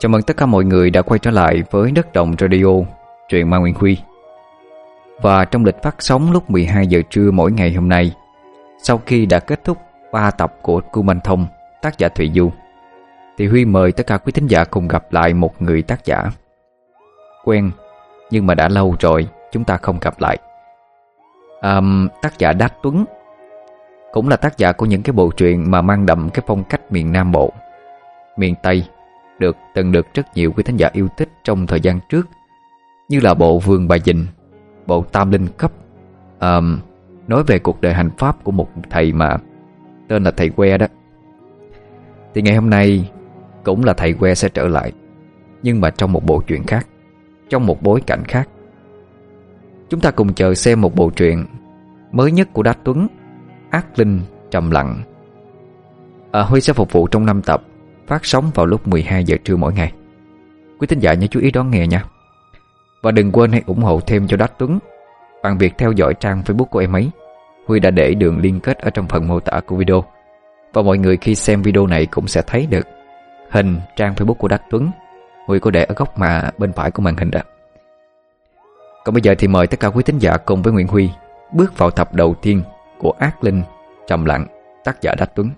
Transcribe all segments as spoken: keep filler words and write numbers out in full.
Chào mừng tất cả mọi người đã quay trở lại với Đất Đồng Radio, truyện Ma Nguyên Huy. Và trong lịch phát sóng lúc mười hai giờ trưa mỗi ngày hôm nay, sau khi đã kết thúc ba tập của Cung Anh Thông, tác giả Thụy Du, thì Huy mời tất cả quý thính giả cùng gặp lại một người tác giả quen, nhưng mà đã lâu rồi chúng ta không gặp lại. à, Tác giả Đát Tuấn, cũng là tác giả của những cái bộ truyện mà mang đậm cái phong cách miền Nam Bộ, miền Tây, được từng được rất nhiều quý thính giả yêu thích trong thời gian trước, như là bộ Vườn Bà Dình, bộ Tam Linh Cấp, à, nói về cuộc đời hành pháp của một thầy mà tên là thầy Que đó. Thì ngày hôm nay cũng là thầy Que sẽ trở lại, nhưng mà trong một bộ truyện khác, trong một bối cảnh khác. Chúng ta cùng chờ xem một bộ truyện mới nhất của Đát Tuấn, Ác Linh Trầm Lặng. à, Huy sẽ phục vụ trong năm tập, phát sóng vào lúc mười hai giờ trưa mỗi ngày. Quý thính giả nhớ chú ý đón nghe nha. Và đừng quên hãy ủng hộ thêm cho Đát Tuấn bằng việc theo dõi trang Facebook của em ấy. Huy đã để đường liên kết ở trong phần mô tả của video. Và mọi người khi xem video này cũng sẽ thấy được hình trang Facebook của Đát Tuấn. Huy có để ở góc mà bên phải của màn hình đó. Còn bây giờ thì mời tất cả quý thính giả cùng với Nguyễn Huy bước vào tập đầu tiên của Ác Linh Trầm Lặng, tác giả Đát Tuấn.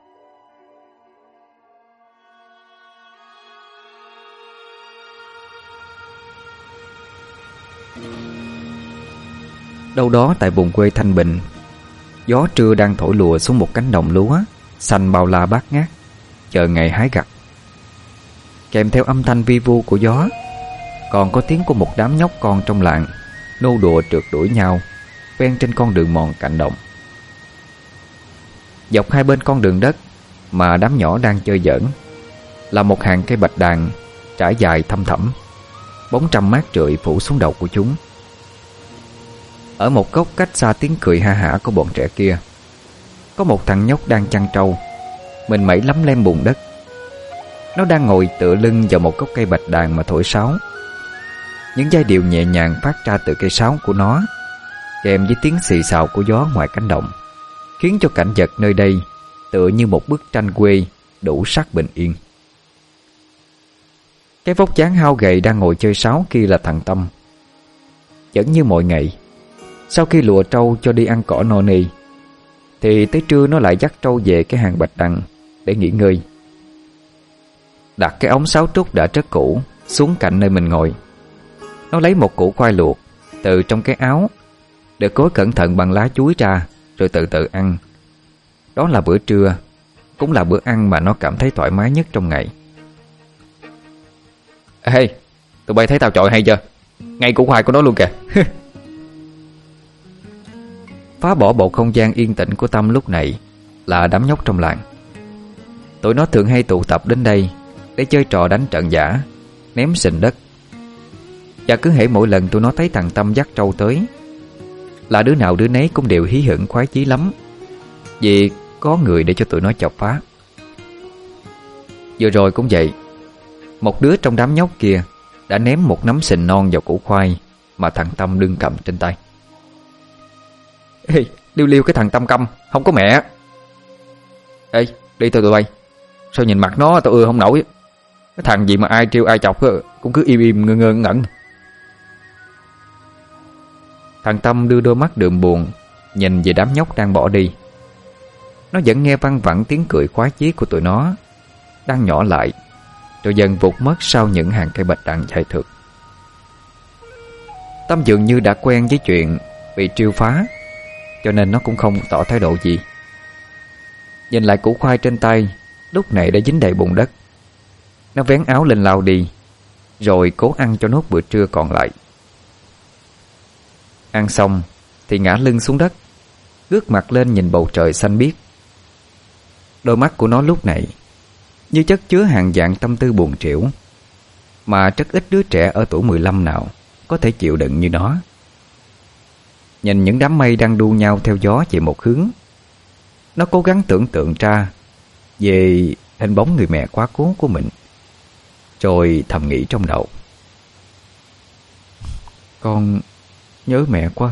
Đâu đó tại vùng quê Thanh Bình, gió trưa đang thổi lùa xuống một cánh đồng lúa xanh bao la bát ngát, chờ ngày hái gặt. Kèm theo âm thanh vi vu của gió, còn có tiếng của một đám nhóc con trong làng nô đùa trượt đuổi nhau ven trên con đường mòn cạnh đồng. Dọc hai bên con đường đất mà đám nhỏ đang chơi giỡn là một hàng cây bạch đàn trải dài thăm thẳm, bóng trăm mát rượi phủ xuống đầu của chúng. Ở một góc cách xa tiếng cười ha hả của bọn trẻ kia, có một thằng nhóc đang chăn trâu, mình mẩy lấm lem bùn đất. Nó đang ngồi tựa lưng vào một gốc cây bạch đàn mà thổi sáo. Những giai điệu nhẹ nhàng phát ra từ cây sáo của nó, kèm với tiếng xì xào của gió ngoài cánh đồng, khiến cho cảnh vật nơi đây tựa như một bức tranh quê đủ sắc bình yên. Cái vóc dáng hao gầy đang ngồi chơi sáo kia là thằng Tâm. Vẫn như mọi ngày, sau khi lùa trâu cho đi ăn cỏ no nê, thì tới trưa nó lại dắt trâu về cái hàng bạch đằng để nghỉ ngơi. Đặt cái ống sáo trúc đã rất cũ xuống cạnh nơi mình ngồi, nó lấy một củ khoai luộc từ trong cái áo, được gói cẩn thận bằng lá chuối ra, rồi từ từ ăn. Đó là bữa trưa, cũng là bữa ăn mà nó cảm thấy thoải mái nhất trong ngày. Ê, tụi bay thấy tao chọi hay chưa? Ngay củ khoai của nó luôn kìa. Phá bỏ bầu không gian yên tĩnh của Tâm lúc này là đám nhóc trong làng. Tụi nó thường hay tụ tập đến đây để chơi trò đánh trận giả, ném sình đất. Và cứ hễ mỗi lần tụi nó thấy thằng Tâm dắt trâu tới, là đứa nào đứa nấy cũng đều hí hửng khoái chí lắm, vì có người để cho tụi nó chọc phá. Vừa rồi cũng vậy, một đứa trong đám nhóc kia đã ném một nắm sình non vào củ khoai mà thằng Tâm đương cầm trên tay. Ê, liêu liêu cái thằng Tâm câm, không có mẹ. Ê, đi thôi tụi bay. Sao nhìn mặt nó tao ưa không nổi. Cái thằng gì mà ai trêu ai chọc cũng cứ im im ngơ ngơ ngẩn. Thằng Tâm đưa đôi mắt đượm buồn nhìn về đám nhóc đang bỏ đi. Nó vẫn nghe văng vẳng tiếng cười khoái chí của tụi nó đang nhỏ lại, rồi dần vụt mất sau những hàng cây bạch đàn chạy thượt. Tâm dường như đã quen với chuyện bị trêu phá, cho nên nó cũng không tỏ thái độ gì. Nhìn lại củ khoai trên tay lúc này đã dính đầy bùn đất, nó vén áo lên lau đi, rồi cố ăn cho nốt bữa trưa còn lại. Ăn xong thì ngã lưng xuống đất, ngước mặt lên nhìn bầu trời xanh biếc. Đôi mắt của nó lúc này như chất chứa hàng vạn tâm tư buồn trĩu, mà rất ít đứa trẻ ở tuổi mười lăm nào có thể chịu đựng như nó. Nhìn những đám mây đang đu nhau theo gió về một hướng, nó cố gắng tưởng tượng ra về hình bóng người mẹ quá cố của mình, rồi thầm nghĩ trong đầu: con nhớ mẹ quá.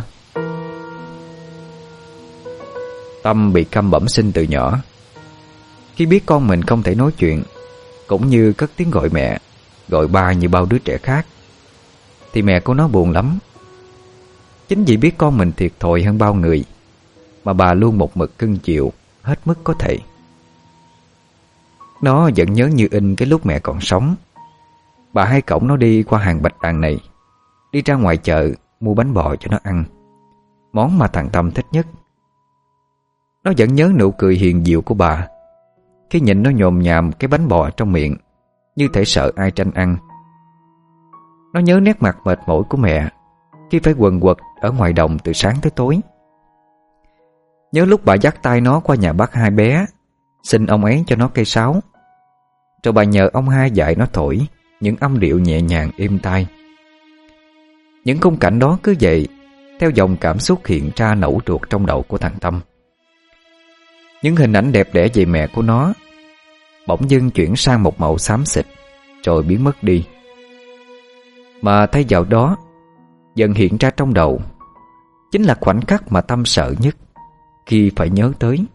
Tâm bị câm bẩm sinh từ nhỏ. Khi biết con mình không thể nói chuyện, cũng như cất tiếng gọi mẹ, gọi ba như bao đứa trẻ khác, thì mẹ của nó buồn lắm. Chính vì biết con mình thiệt thòi hơn bao người mà bà luôn một mực cưng chiều hết mức có thể. Nó vẫn nhớ như in cái lúc mẹ còn sống. Bà hay cõng nó đi qua hàng bạch đàn này, đi ra ngoài chợ mua bánh bò cho nó ăn, món mà thằng Tâm thích nhất. Nó vẫn nhớ nụ cười hiền diệu của bà khi nhìn nó nhồm nhàm cái bánh bò trong miệng, như thể sợ ai tranh ăn. Nó nhớ nét mặt mệt mỏi của mẹ khi phải quần quật ở ngoài đồng từ sáng tới tối. Nhớ lúc bà dắt tay nó qua nhà bác Hai bé, xin ông ấy cho nó cây sáo, rồi bà nhờ ông Hai dạy nó thổi những âm điệu nhẹ nhàng êm tai. Những khung cảnh đó cứ vậy theo dòng cảm xúc hiện ra nẩu ruột trong đầu của thằng Tâm. Những hình ảnh đẹp đẽ về mẹ của nó bỗng dưng chuyển sang một màu xám xịt rồi biến mất đi. Mà thay vào đó, dần hiện ra trong đầu chính là khoảnh khắc mà Tâm sợ nhất khi phải nhớ tới.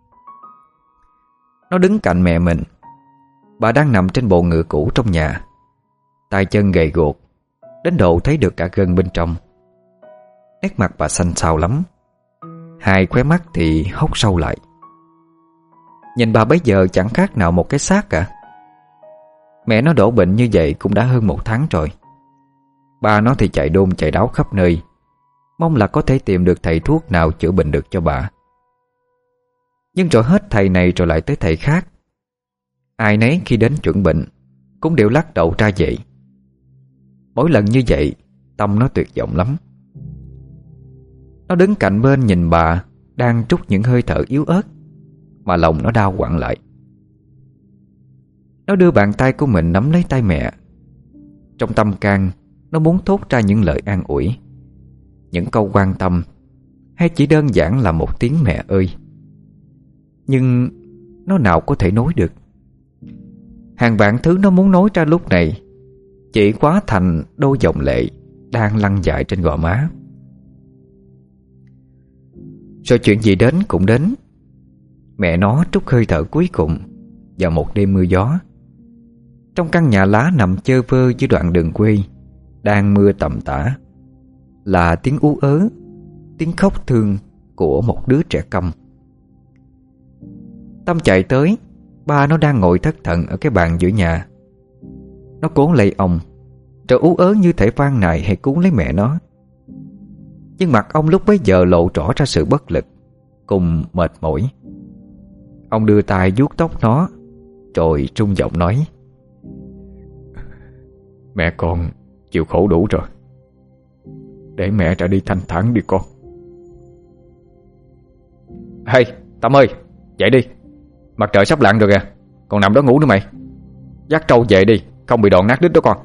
Nó đứng cạnh mẹ mình. Bà đang nằm trên bộ ngựa cũ trong nhà, tay chân gầy guộc đến độ thấy được cả gân bên trong. Nét mặt bà xanh xao lắm, hai khóe mắt thì hốc sâu lại. Nhìn bà bấy giờ chẳng khác nào một cái xác cả. Mẹ nó đổ bệnh như vậy cũng đã hơn một tháng rồi. Ba nó thì chạy đôn chạy đáo khắp nơi, mong là có thể tìm được thầy thuốc nào chữa bệnh được cho bà. Nhưng rồi hết thầy này rồi lại tới thầy khác. Ai nấy khi đến chuẩn bệnh cũng đều lắc đầu ra vậy. Mỗi lần như vậy, Tâm nó tuyệt vọng lắm. Nó đứng cạnh bên nhìn bà đang trút những hơi thở yếu ớt, mà lòng nó đau quặn lại. Nó đưa bàn tay của mình nắm lấy tay mẹ. Trong tâm can, nó muốn thốt ra những lời an ủi, những câu quan tâm, hay chỉ đơn giản là một tiếng mẹ ơi. Nhưng nó nào có thể nói được. Hàng vạn thứ nó muốn nói ra lúc này chỉ quá thành đôi dòng lệ đang lăn dài trên gò má. Rồi chuyện gì đến cũng đến. Mẹ nó trút hơi thở cuối cùng vào một đêm mưa gió. Trong căn nhà lá nằm chơ vơ dưới đoạn đường quê đang mưa tầm tã, là tiếng ú ớ, tiếng khóc thương của một đứa trẻ câm. Tâm chạy tới. Ba nó đang ngồi thất thần ở cái bàn giữa nhà. Nó cố lấy ông, rồi ú ớ như thể van nài hay cứu lấy mẹ nó. Nhưng mặt ông lúc bấy giờ lộ rõ ra sự bất lực cùng mệt mỏi. Ông đưa tay vuốt tóc nó, rồi trung giọng nói: Mẹ con chịu khổ đủ rồi, để mẹ ra đi thanh thản đi con. Hey, Tâm ơi, dậy đi. Mặt trời sắp lặn rồi kìa, còn nằm đó ngủ nữa mày. Dắt trâu về đi, không bị đòn nát đít đó con.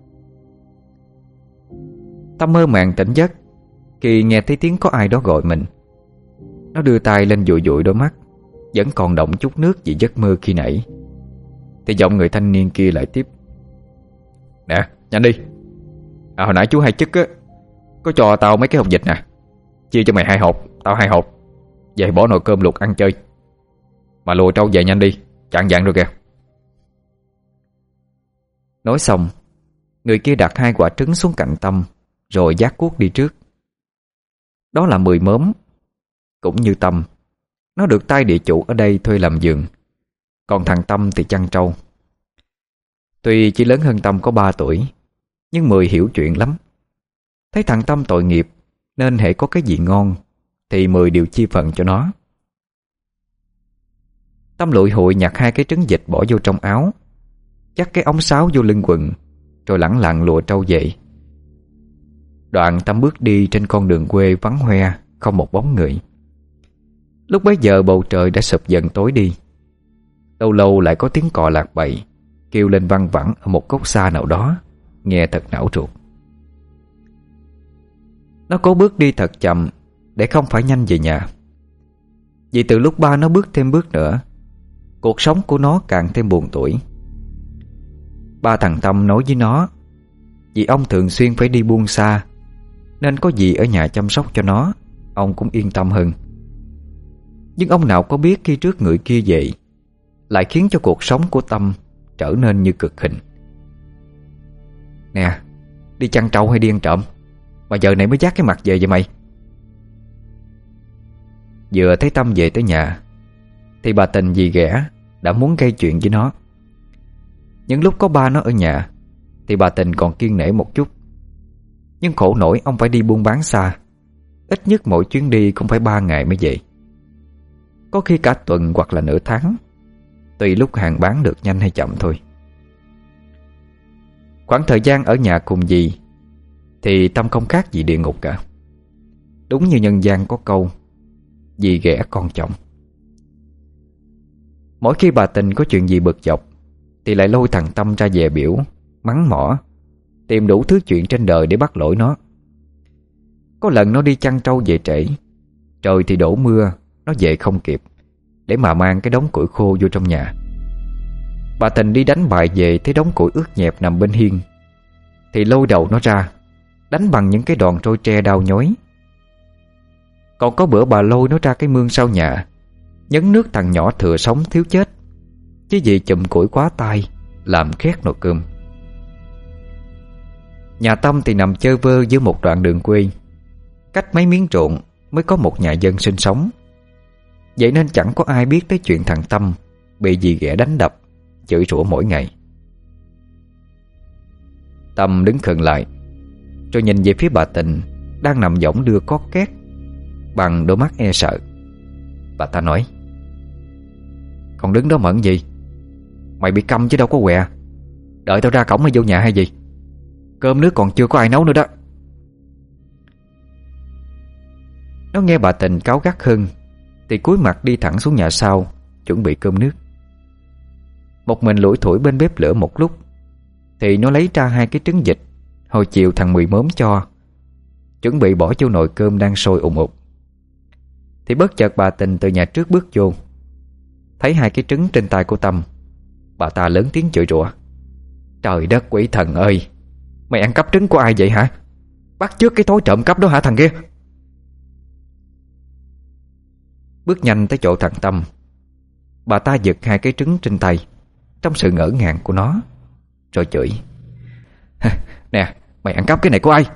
Tâm mơ màng tỉnh giấc khi nghe thấy tiếng có ai đó gọi mình. Nó đưa tay lên dụi dụi đôi mắt vẫn còn đọng chút nước vì giấc mơ khi nãy. Thì giọng người thanh niên kia lại tiếp: Nè, nhanh đi. À, hồi nãy chú hai chức á, có cho tao mấy cái hộp vịt nè. Chia cho mày hai hộp, tao hai hộp. Về bỏ nồi cơm luộc ăn chơi. Mà lùa trâu về nhanh đi, chạng vạng rồi kìa. Nói xong, người kia đặt hai quả trứng xuống cạnh Tâm, rồi vác cuốc đi trước. Đó là Mười Mớm. Cũng như Tâm, nó được tay địa chủ ở đây thuê làm giường, còn thằng Tâm thì chăn trâu. Tuy chỉ lớn hơn Tâm có ba tuổi, nhưng Mười hiểu chuyện lắm. Thấy thằng Tâm tội nghiệp, nên hễ có cái gì ngon thì Mười đều chia phần cho nó. Tâm lụi hụi nhặt hai cái trứng vịt bỏ vô trong áo, dắt cái ống sáo vô lưng quần, rồi lẳng lặng lùa trâu dậy. Đoạn Tâm bước đi trên con đường quê vắng hoe, không một bóng người. Lúc bấy giờ bầu trời đã sụp dần tối đi. Lâu lâu lại có tiếng cò lạc bậy kêu lên văng vẳng ở một góc xa nào đó, nghe thật não ruột. Nó cố bước đi thật chậm để không phải nhanh về nhà. Vì từ lúc ba nó bước thêm bước nữa, cuộc sống của nó càng thêm buồn tủi. Ba thằng Tâm nói với nó, vì ông thường xuyên phải đi buôn xa, nên có gì ở nhà chăm sóc cho nó, ông cũng yên tâm hơn. Nhưng ông nào có biết khi trước người kia vậy lại khiến cho cuộc sống của Tâm trở nên như cực hình. Nè, đi chăn trâu hay đi ăn trộm mà giờ này mới dắt cái mặt về vậy mày? Vừa thấy Tâm về tới nhà thì bà Tình dì ghẻ đã muốn gây chuyện với nó. Những lúc có ba nó ở nhà thì bà Tình còn kiêng nể một chút, nhưng khổ nổi ông phải đi buôn bán xa, ít nhất mỗi chuyến đi cũng phải ba ngày mới về, có khi cả tuần hoặc là nửa tháng, tùy lúc hàng bán được nhanh hay chậm thôi. Khoảng thời gian ở nhà cùng dì thì Tâm không khác gì địa ngục cả. Đúng như nhân gian có câu, dì ghẻ con chồng. Mỗi khi bà Tình có chuyện gì bực dọc thì lại lôi thằng Tâm ra về biểu, mắng mỏ, tìm đủ thứ chuyện trên đời để bắt lỗi nó. Có lần nó đi chăn trâu về trễ, trời thì đổ mưa, nó về không kịp để mà mang cái đống củi khô vô trong nhà. Bà Tình đi đánh bài về thấy đống củi ướt nhẹp nằm bên hiên thì lôi đầu nó ra đánh bằng những cái đòn trôi tre đau nhói. Còn có bữa bà lôi nó ra cái mương sau nhà, nhấn nước thằng nhỏ thừa sống thiếu chết, chứ vì chùm củi quá tay làm khét nồi cơm. Nhà Tâm thì nằm chơ vơ giữa một đoạn đường quê, cách mấy miếng ruộng mới có một nhà dân sinh sống. Vậy nên chẳng có ai biết tới chuyện thằng Tâm bị dì ghẻ đánh đập, chửi rủa mỗi ngày. Tâm đứng khựng lại, rồi nhìn về phía bà Tình đang nằm võng đưa cót két bằng đôi mắt e sợ. Bà ta nói: "Còn đứng đó mẫn gì? Mày bị câm chứ đâu có què. Đợi tao ra cổng mới vô nhà hay gì? Cơm nước còn chưa có ai nấu nữa đó." Nó nghe bà Tình cáu gắt hơn thì cúi mặt đi thẳng xuống nhà sau chuẩn bị cơm nước. Một mình lủi thủi bên bếp lửa một lúc thì nó lấy ra hai cái trứng vịt hồi chiều thằng Mười mớm cho, chuẩn bị bỏ vô nồi cơm đang sôi ùn ụt. Thì bất chợt bà Tình từ nhà trước bước vô, thấy hai cái trứng trên tay của Tâm. Bà ta lớn tiếng chửi rủa: "Trời đất quỷ thần ơi, mày ăn cắp trứng của ai vậy hả? Bắt chước cái thói trộm cắp đó hả thằng kia?" Bước nhanh tới chỗ thằng Tâm, bà ta giật hai cái trứng trên tay trong sự ngỡ ngàng của nó, rồi chửi: "Nè, mày ăn cắp cái này của ai?"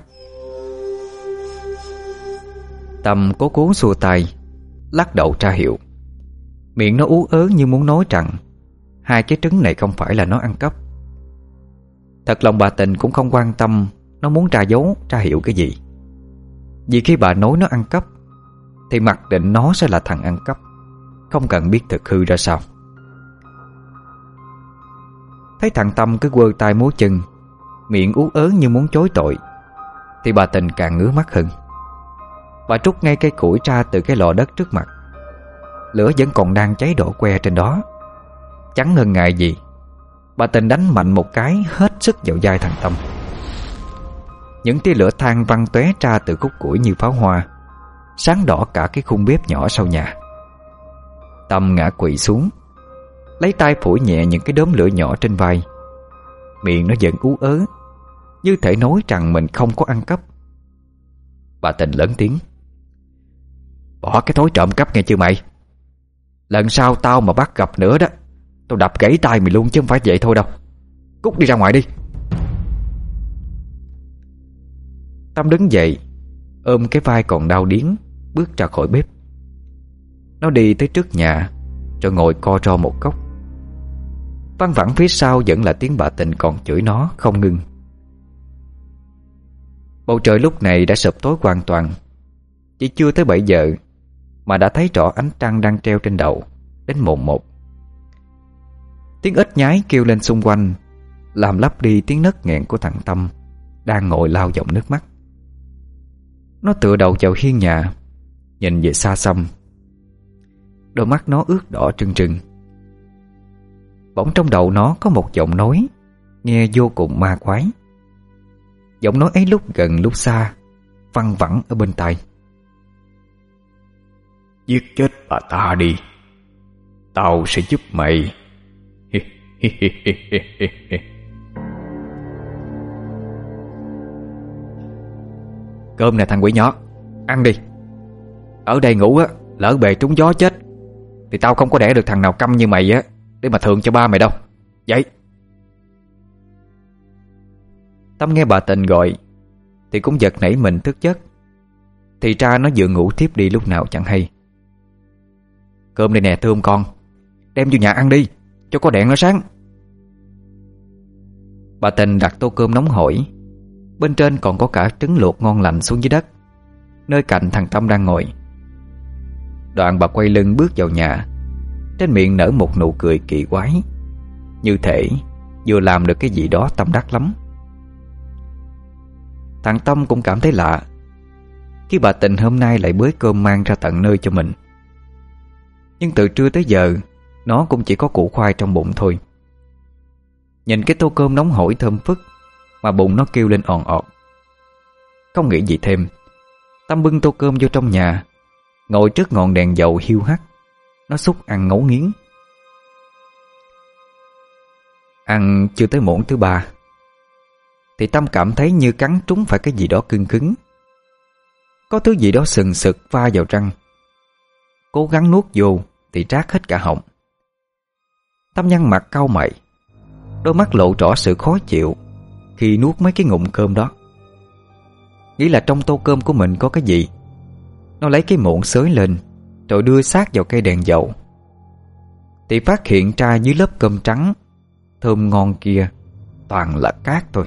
Tâm cố cố xua tay, lắc đầu tra hiệu. Miệng nó ú ớ như muốn nói rằng hai cái trứng này không phải là nó ăn cắp. Thật lòng bà Tình cũng không quan tâm nó muốn tra dấu, tra hiệu cái gì. Vì khi bà nói nó ăn cắp thì mặc định nó sẽ là thằng ăn cắp, không cần biết thực hư ra sao. Thấy thằng Tâm cứ quơ tay múa chân, miệng ú ớ như muốn chối tội, thì bà Tình càng ngứa mắt hơn. Bà trút ngay cây củi ra từ cái lò đất trước mặt. Lửa vẫn còn đang cháy đỏ que trên đó. Chẳng ngần ngại gì, bà Tình đánh mạnh một cái hết sức vào vai thằng Tâm. Những tia lửa than văng tóe ra từ khúc củi như pháo hoa, sáng đỏ cả cái khung bếp nhỏ sau nhà. Tâm ngã quỵ xuống, lấy tay phủi nhẹ những cái đốm lửa nhỏ trên vai. Miệng nó vẫn ú ớ, như thể nói rằng mình không có ăn cắp. Bà Tình lớn tiếng: "Bỏ cái thói trộm cắp nghe chưa mày? Lần sau tao mà bắt gặp nữa đó, tao đập gãy tay mày luôn chứ không phải vậy thôi đâu. Cút đi ra ngoài đi." Tâm đứng dậy, ôm cái vai còn đau điếng, bước ra khỏi bếp. Nó đi tới trước nhà, rồi ngồi co ro một góc. Văng vẳng phía sau vẫn là tiếng bà Tình còn chửi nó không ngưng. Bầu trời lúc này đã sụp tối hoàn toàn. Chỉ chưa tới bảy giờ mà đã thấy rõ ánh trăng đang treo trên đầu đến mồn một. Tiếng ếch nhái kêu lên xung quanh, làm lấp đi tiếng nấc nghẹn của thằng Tâm đang ngồi lau dòng nước mắt. Nó tựa đầu vào hiên nhà, nhìn về xa xăm. Đôi mắt nó ướt đỏ trừng trừng. Bỗng trong đầu nó có một giọng nói nghe vô cùng ma quái. Giọng nói ấy lúc gần lúc xa, văng vẳng ở bên tai: "Giết chết bà ta đi, tao sẽ giúp mày." "Cơm nè thằng quỷ nhỏ, ăn đi. Ở đây ngủ á, lỡ bề trúng gió chết thì tao không có đẻ được thằng nào câm như mày á để mà thưởng cho ba mày đâu. Vậy." Tâm nghe bà Tình gọi thì cũng giật nảy mình thức giấc. Thì ra nó vừa ngủ tiếp đi lúc nào chẳng hay. Cơm đây nè thưa ông con, đem vô nhà ăn đi cho có đèn nó sáng. Bà Tình đặt tô cơm nóng hổi, bên trên còn có cả trứng luộc ngon lành xuống dưới đất, nơi cạnh thằng Tâm đang ngồi. Đoạn bà quay lưng bước vào nhà, trên miệng nở một nụ cười kỳ quái, như thể vừa làm được cái gì đó tâm đắc lắm. Thằng Tâm cũng cảm thấy lạ khi bà Tình hôm nay lại bới cơm mang ra tận nơi cho mình. Nhưng từ trưa tới giờ nó cũng chỉ có củ khoai trong bụng thôi. Nhìn cái tô cơm nóng hổi thơm phức mà bụng nó kêu lên òn ọt. Không nghĩ gì thêm, Tâm bưng tô cơm vô trong nhà, ngồi trước ngọn đèn dầu hiu hắt. Nó xúc ăn ngấu nghiến. Ăn chưa tới muỗng thứ ba thì Tâm cảm thấy như cắn trúng phải cái gì đó cứng cứng. Có thứ gì đó sừng sực va vào răng. Cố gắng nuốt vô thì trát hết cả họng. Tâm nhăn mặt cau mày, đôi mắt lộ rõ sự khó chịu khi nuốt mấy cái ngụm cơm đó. Nghĩ là trong tô cơm của mình có cái gì. Nó lấy cái muỗng xới lên rồi đưa sát vào cây đèn dầu, thì phát hiện ra dưới lớp cơm trắng thơm ngon kia toàn là cát thôi.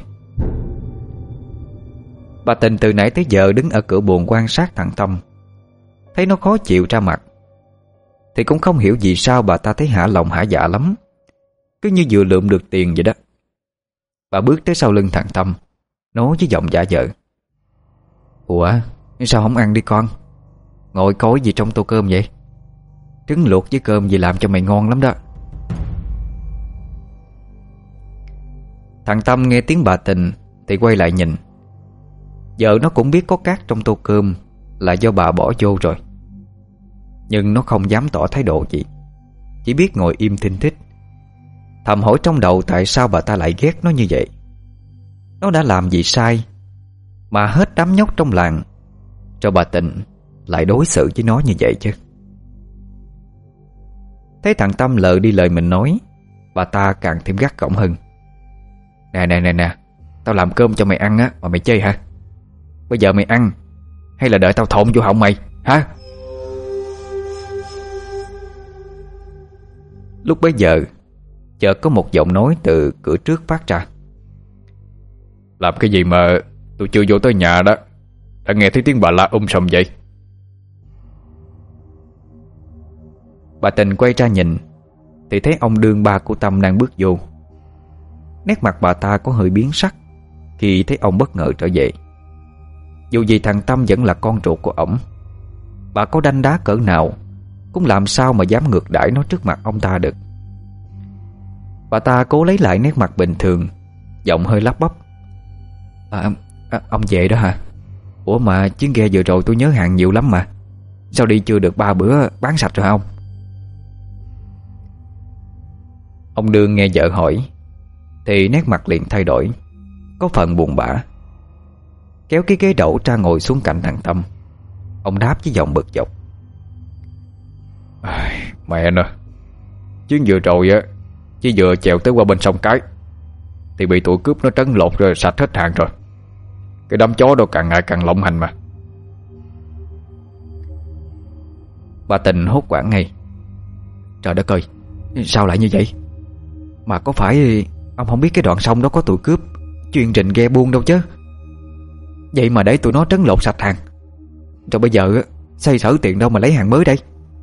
Bà Tình từ nãy tới giờ đứng ở cửa buồng quan sát thằng Tâm, thấy nó khó chịu ra mặt thì cũng không hiểu vì sao bà ta thấy hả lòng hả dạ lắm, cứ như vừa lượm được tiền vậy đó. Bà bước tới sau lưng thằng Tâm, nói với giọng giả vờ: Ủa, sao không ăn đi con? Ngồi coi gì trong tô cơm vậy? Trứng luộc với cơm gì làm cho mày ngon lắm đó. Thằng Tâm nghe tiếng bà Tình thì quay lại nhìn. Giờ nó cũng biết có cát trong tô cơm là do bà bỏ vô rồi, nhưng nó không dám tỏ thái độ gì, chỉ biết ngồi im thinh thích, thầm hỏi trong đầu tại sao bà ta lại ghét nó như vậy. Nó đã làm gì sai mà hết đám nhóc trong làng cho bà Tình lại đối xử với nó như vậy chứ? Thấy thằng Tâm lờ đi lời mình nói, bà ta càng thêm gắt gỏng hơn. Nè nè nè nè, tao làm cơm cho mày ăn á mà mày chơi hả? Bây giờ mày ăn hay là đợi tao thộn vô họng mày hả? Lúc bấy giờ chợt có một giọng nói từ cửa trước phát ra. Làm cái gì mà tôi chưa vô tới nhà đó đã nghe thấy tiếng bà la um sùm vậy? Bà Tình quay ra nhìn thì thấy ông đương ba của Tâm đang bước vô. Nét mặt bà ta có hơi biến sắc khi thấy ông bất ngờ trở về. Dù gì thằng Tâm vẫn là con ruột của ổng, bà có đanh đá cỡ nào cũng làm sao mà dám ngược đãi nó trước mặt ông ta được. Bà ta cố lấy lại nét mặt bình thường, giọng hơi lắp bắp. À, à, ông về đó hả? Ủa mà chuyến ghe vừa rồi tôi nhớ hàng nhiều lắm mà, sao đi chưa được ba bữa bán sạch rồi hả ông? Ông Đương nghe vợ hỏi thì nét mặt liền thay đổi, có phần buồn bã. Kéo cái ghế đẩu ra ngồi xuống cạnh thằng Tâm. Ông đáp với giọng bực dọc. À, mẹ nè, chuyến vừa rồi á chỉ vừa chèo tới qua bên sông Cái thì bị tụi cướp nó trấn lột rồi sạch hết hàng rồi. Cái đám chó đâu càng ngày càng lộng hành mà. Bà Tình hốt hoảng ngay. Trời đất ơi, sao lại như vậy? Mà có phải ông không biết cái đoạn sông đó có tụi cướp chuyên rình ghe buôn đâu chứ? Vậy mà để tụi nó trấn lột sạch hàng, rồi bây giờ xoay sở tiền đâu mà lấy hàng mới đây?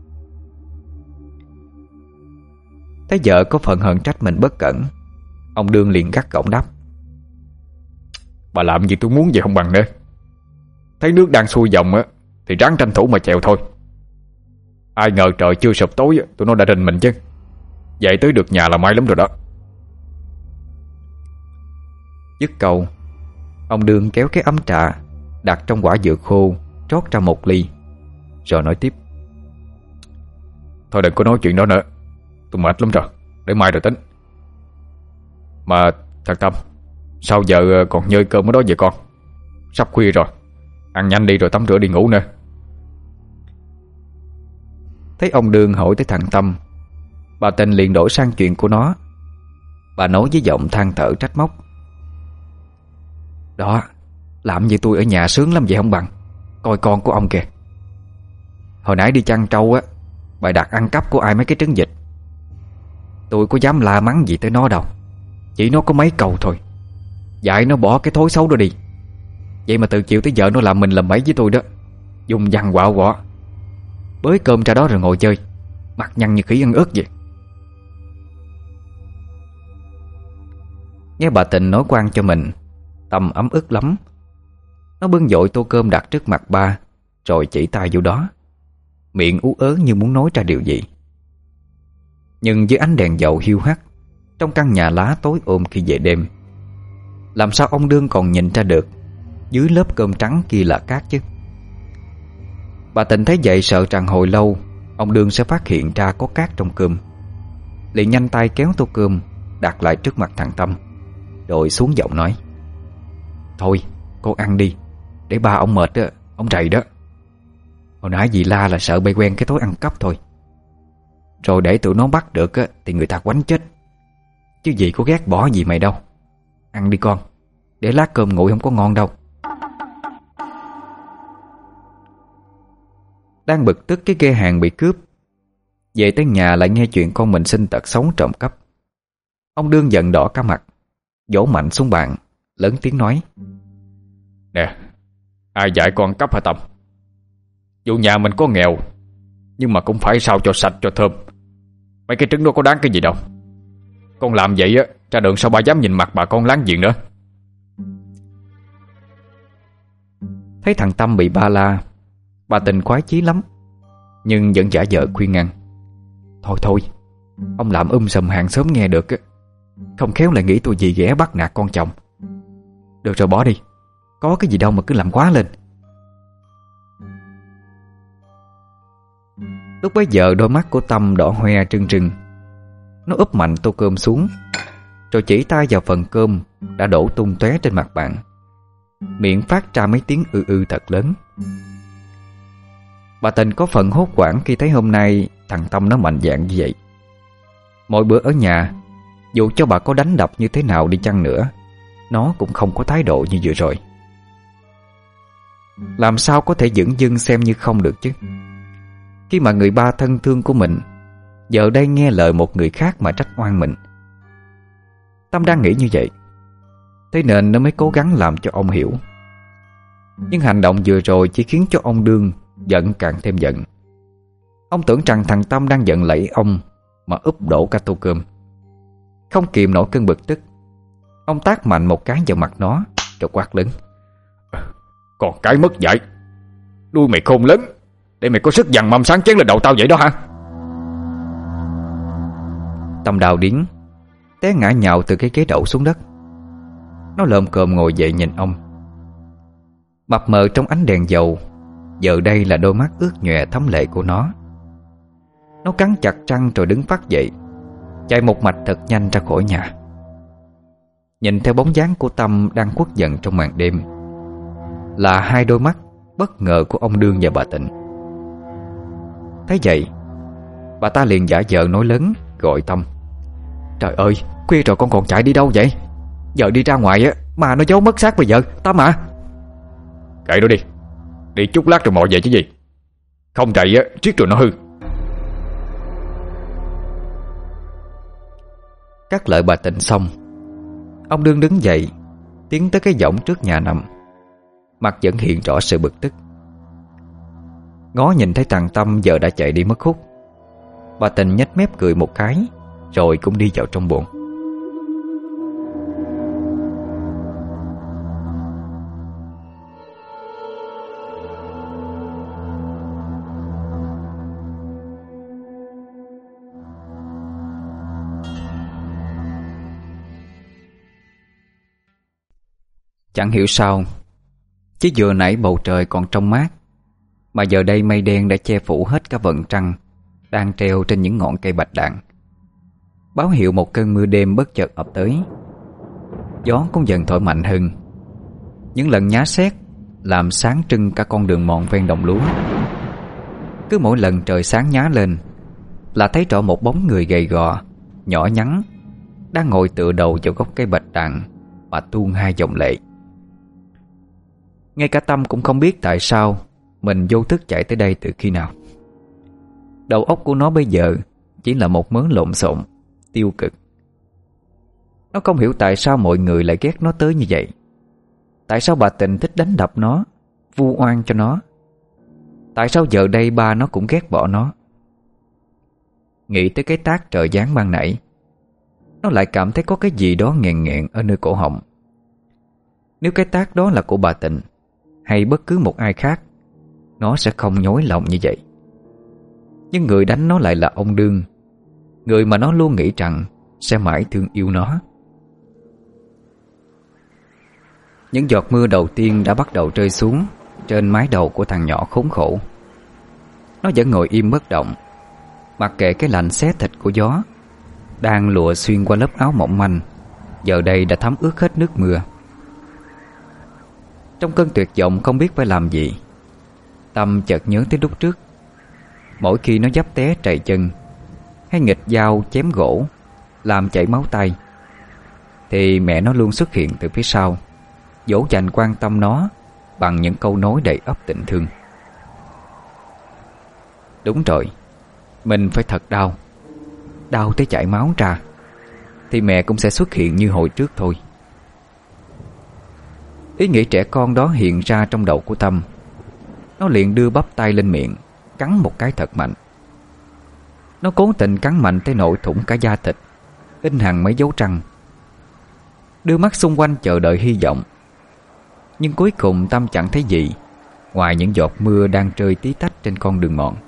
Thấy vợ có phần hờn trách mình bất cẩn, ông Đương liền gắt gỏng đáp. Bà làm gì tôi muốn gì không bằng nữa. Thấy nước đang xuôi dòng á thì ráng tranh thủ mà chèo thôi. Ai ngờ trời chưa sụp tối tụi nó đã rình mình chứ. Vậy tới được nhà là may lắm rồi đó. Dứt câu, ông Đương kéo cái ấm trà đặt trong quả dừa khô trót ra một ly, rồi nói tiếp. Thôi đừng có nói chuyện đó nữa, tôi mệt lắm rồi, để mai rồi tính. Mà thằng Tâm, sao giờ còn nhơi cơm ở đó vậy con? Sắp khuya rồi, ăn nhanh đi rồi tắm rửa đi ngủ nữa. Thấy ông Đương hỏi tới thằng Tâm, bà Tình liền đổi sang chuyện của nó. Bà nói với giọng than thở trách móc. Đó, làm như tôi ở nhà sướng lắm vậy không bằng. Coi con của ông kìa. Hồi nãy đi chăn trâu á, bày đặt ăn cắp của ai mấy cái trứng vịt. Tôi có dám la mắng gì tới nó đâu, chỉ nó có mấy câu thôi, dạy nó bỏ cái thói xấu đó đi. Vậy mà từ chiều tới giờ nó làm mình làm bẫy với tôi đó. Dùng văn quạo quọ, bới cơm ra đó rồi ngồi chơi, mặt nhăn như khỉ ăn ớt vậy. Nghe bà Tình nói quan cho mình, Tâm ấm ức lắm. Nó bưng dội tô cơm đặt trước mặt ba, rồi chỉ tay vô đó, miệng ú ớ như muốn nói ra điều gì. Nhưng dưới ánh đèn dầu hiu hắt trong căn nhà lá tối ôm khi về đêm, làm sao ông Đương còn nhìn ra được dưới lớp cơm trắng kia là cát chứ. Bà Tình thấy vậy sợ rằng hồi lâu ông Đương sẽ phát hiện ra có cát trong cơm, liền nhanh tay kéo tô cơm đặt lại trước mặt thằng Tâm, rồi xuống giọng nói: Thôi cô ăn đi, để ba ông mệt đó, ông rầy đó. Hồi nãy dì la là sợ bay quen cái thói ăn cắp thôi. Rồi để tụi nó bắt được á, thì người ta quánh chết. Chứ dì có ghét bỏ gì mày đâu. Ăn đi con, để lát cơm nguội không có ngon đâu. Đang bực tức cái ghe hàng bị cướp, về tới nhà lại nghe chuyện con mình sinh tật xấu trộm cắp. Ông Đương giận đỏ cả mặt, vỗ mạnh xuống bàn, lớn tiếng nói: Nè, ai dạy con cắp hả Tâm? Dù nhà mình có nghèo, nhưng mà cũng phải sao cho sạch cho thơm. Mấy cái trứng đó có đáng cái gì đâu. Con làm vậy á, ra đường sao ba dám nhìn mặt bà con láng giềng nữa. Thấy thằng Tâm bị ba la, bà Tình khoái chí lắm, nhưng vẫn giả vờ khuyên ngăn: Thôi thôi, ông làm um sùm hàng xóm nghe được á, không khéo lại nghĩ tôi dì ghẻ bắt nạt con chồng. Được rồi, bỏ đi, có cái gì đâu mà cứ làm quá lên. Lúc bấy giờ đôi mắt của Tâm đỏ hoe trừng trừng. Nó úp mạnh tô cơm xuống, rồi chỉ tay vào phần cơm đã đổ tung tóe trên mặt bàn, miệng phát ra mấy tiếng ư ư thật lớn. Bà Tình có phần hốt hoảng khi thấy hôm nay thằng Tâm nó mạnh dạn như vậy. Mỗi bữa ở nhà, dù cho bà có đánh đập như thế nào đi chăng nữa, nó cũng không có thái độ như vừa rồi. Làm sao có thể dửng dưng xem như không được chứ, khi mà người ba thân thương của mình giờ đây nghe lời một người khác mà trách oan mình. Tâm đang nghĩ như vậy, thế nên nó mới cố gắng làm cho ông hiểu. Nhưng hành động vừa rồi chỉ khiến cho ông Đương giận càng thêm giận. Ông tưởng rằng thằng Tâm đang giận lẫy ông mà úp đổ cả tô cơm. Không kìm nổi cơn bực tức, ông tát mạnh một cái vào mặt nó, rồi quát lớn: Còn cái mất dạy, đuôi mày khôn lớn để mày có sức dằn mâm sáng chén lên đầu tao vậy đó hả? Tâm đào điếng, té ngã nhào từ cái ghế đậu xuống đất. Nó lồm cồm ngồi dậy nhìn ông. Mập mờ trong ánh đèn dầu, giờ đây là đôi mắt ướt nhòe thấm lệ của nó. Nó cắn chặt răng rồi đứng phát dậy, chạy một mạch thật nhanh ra khỏi nhà. Nhìn theo bóng dáng của Tâm đang khuất dần trong màn đêm, là hai đôi mắt bất ngờ của ông Đương và bà Tình. Thấy vậy, bà ta liền giả vờ nói lớn gọi Tâm: Trời ơi, khuya rồi con còn chạy đi đâu vậy? Giờ đi ra ngoài á mà nó giấu mất xác bây giờ, Tâm à. Kệ nó đi, đi chút lát rồi mò về chứ gì. Không chạy á, riết rồi nó hư. Cắt lời bà Tình xong, ông Đương đứng dậy, tiến tới cái võng trước nhà nằm, mặt vẫn hiện rõ sự bực tức. Ngó nhìn thấy thằng Tâm giờ đã chạy đi mất hút, bà Tình nhếch mép cười một cái, rồi cũng đi vào trong buồng. Chẳng hiểu sao, chứ vừa nãy bầu trời còn trong mát, mà giờ đây mây đen đã che phủ hết cả vầng trăng đang treo trên những ngọn cây bạch đàn, báo hiệu một cơn mưa đêm bất chợt ập tới. Gió cũng dần thổi mạnh hơn. Những lần nhá sét làm sáng trưng cả con đường mòn ven đồng lúa. Cứ mỗi lần trời sáng nhá lên là thấy rõ một bóng người gầy gò, nhỏ nhắn, đang ngồi tựa đầu vào gốc cây bạch đàn mà tuôn hai dòng lệ. Ngay cả Tâm cũng không biết tại sao mình vô thức chạy tới đây từ khi nào. Đầu óc của nó bây giờ chỉ là một mớ lộn xộn, tiêu cực. Nó không hiểu tại sao mọi người lại ghét nó tới như vậy. Tại sao bà Tình thích đánh đập nó, vu oan cho nó. Tại sao giờ đây ba nó cũng ghét bỏ nó. Nghĩ tới cái tát trời giáng ban nãy, nó lại cảm thấy có cái gì đó nghẹn nghẹn ở nơi cổ họng. Nếu cái tát đó là của bà Tình hay bất cứ một ai khác, nó sẽ không nhói lòng như vậy. Nhưng người đánh nó lại là ông Đương, người mà nó luôn nghĩ rằng sẽ mãi thương yêu nó. Những giọt mưa đầu tiên đã bắt đầu rơi xuống trên mái đầu của thằng nhỏ khốn khổ. Nó vẫn ngồi im bất động, mặc kệ cái lạnh xé thịt của gió đang lùa xuyên qua lớp áo mỏng manh, giờ đây đã thấm ướt hết nước mưa. Trong cơn tuyệt vọng không biết phải làm gì, Tâm chợt nhớ tới lúc trước. Mỗi khi nó dấp té trầy chân hay nghịch dao chém gỗ làm chảy máu tay, thì mẹ nó luôn xuất hiện từ phía sau, dỗ dành quan tâm nó bằng những câu nói đầy ắp tình thương. Đúng rồi, mình phải thật đau, đau tới chảy máu ra, thì mẹ cũng sẽ xuất hiện như hồi trước thôi. Ý nghĩ trẻ con đó hiện ra trong đầu của Tâm. Nó liền đưa bắp tay lên miệng, cắn một cái thật mạnh. Nó cố tình cắn mạnh tới nỗi thủng cả da thịt, in hằn mấy dấu răng. Đưa mắt xung quanh chờ đợi hy vọng. Nhưng cuối cùng Tâm chẳng thấy gì ngoài những giọt mưa đang rơi tí tách trên con đường mòn.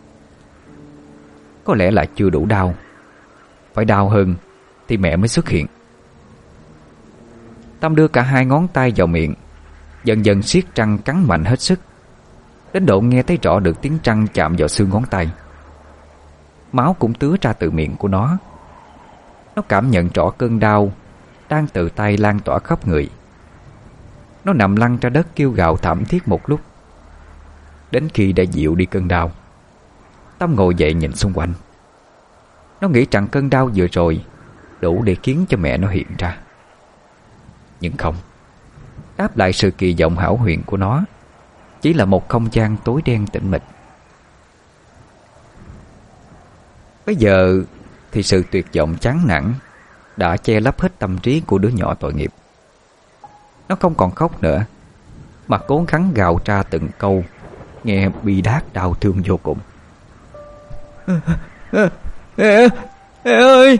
Có lẽ là chưa đủ đau, phải đau hơn thì mẹ mới xuất hiện. Tâm đưa cả hai ngón tay vào miệng, dần dần siết răng cắn mạnh hết sức, đến độ nghe thấy rõ được tiếng răng chạm vào xương ngón tay. Máu cũng tứa ra từ miệng của nó. Nó cảm nhận rõ cơn đau đang từ tay lan tỏa khắp người. Nó nằm lăn ra đất kêu gào thảm thiết một lúc. Đến khi đã dịu đi cơn đau, Tâm ngồi dậy nhìn xung quanh. Nó nghĩ rằng cơn đau vừa rồi đủ để khiến cho mẹ nó hiện ra. Nhưng không, đáp lại sự kỳ vọng hão huyền của nó chỉ là một không gian tối đen tĩnh mịch. Bây giờ thì sự tuyệt vọng chán nản đã che lấp hết tâm trí của đứa nhỏ tội nghiệp. Nó không còn khóc nữa, mà cố gắng gào ra từng câu nghe bi đát đau thương vô cùng. Mẹ, mẹ ơi!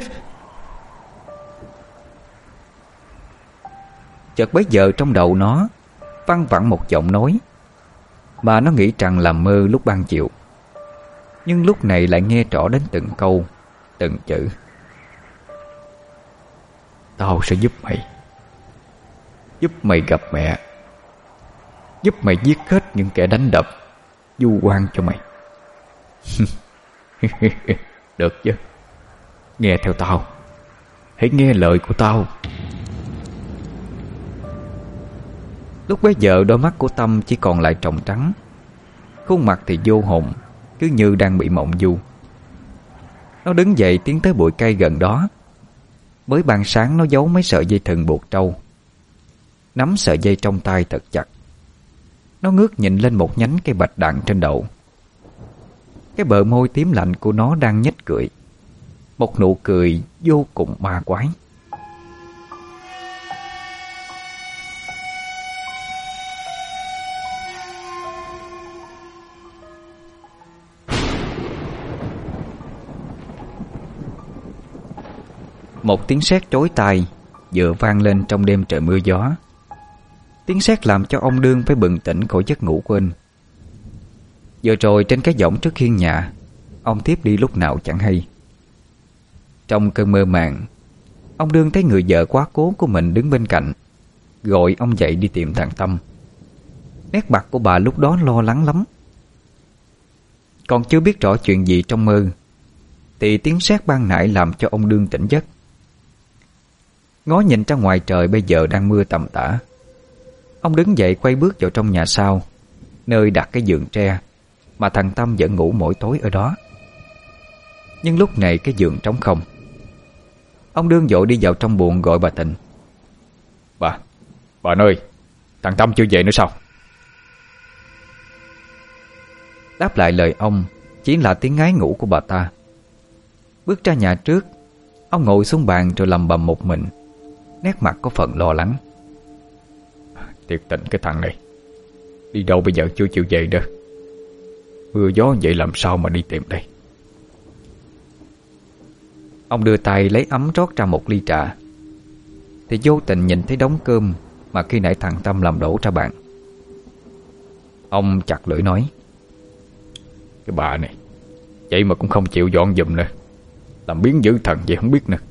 Chợt bấy giờ trong đầu nó văng vẳng một giọng nói mà nó nghĩ rằng là mơ lúc ban chiều, nhưng lúc này lại nghe rõ đến từng câu, từng chữ. Tao sẽ giúp mày, giúp mày gặp mẹ, giúp mày giết hết những kẻ đánh đập, vu oan cho mày. Được chứ, nghe theo tao, hãy nghe lời của tao. Lúc bấy giờ đôi mắt của Tâm chỉ còn lại tròng trắng, khuôn mặt thì vô hồn, cứ như đang bị mộng du. Nó đứng dậy tiến tới bụi cây gần đó. Mới ban sáng nó giấu mấy sợi dây thừng buộc trâu, nắm sợi dây trong tay thật chặt. Nó ngước nhìn lên một nhánh cây bạch đàn trên đậu. Cái bờ môi tím lạnh của nó đang nhếch cười, một nụ cười vô cùng ma quái. Một tiếng sét chói tai vừa vang lên trong đêm trời mưa gió. Tiếng sét làm cho ông Đương phải bừng tỉnh khỏi giấc ngủ quên. Vừa rồi trên cái võng trước hiên nhà, ông tiếp đi lúc nào chẳng hay. Trong cơn mơ màng, ông Đương thấy người vợ quá cố của mình đứng bên cạnh, gọi ông dậy đi tìm thằng Tâm. Nét mặt của bà lúc đó lo lắng lắm. Còn chưa biết rõ chuyện gì trong mơ thì tiếng sét ban nãy làm cho ông Đương tỉnh giấc. Ngó nhìn ra ngoài trời bây giờ đang mưa tầm tã. Ông đứng dậy quay bước vào trong nhà sau, nơi đặt cái giường tre mà thằng Tâm vẫn ngủ mỗi tối ở đó. Nhưng lúc này cái giường trống không. Ông Đương vội đi vào trong buồng gọi bà Tình. Bà, bà ơi, thằng Tâm chưa về nữa sao? Đáp lại lời ông chỉ là tiếng ngái ngủ của bà ta. Bước ra nhà trước, ông ngồi xuống bàn rồi lầm bầm một mình, nét mặt có phần lo lắng. Thiệt tình cái thằng này, đi đâu bây giờ chưa chịu về đâu. Mưa gió vậy làm sao mà đi tìm đây. Ông đưa tay lấy ấm rót ra một ly trà, thì vô tình nhìn thấy đống cơm mà khi nãy thằng Tâm làm đổ ra bàn. Ông chặt lưỡi nói: Cái bà này, vậy mà cũng không chịu dọn giùm nữa, làm biến dữ thần vậy không biết nữa.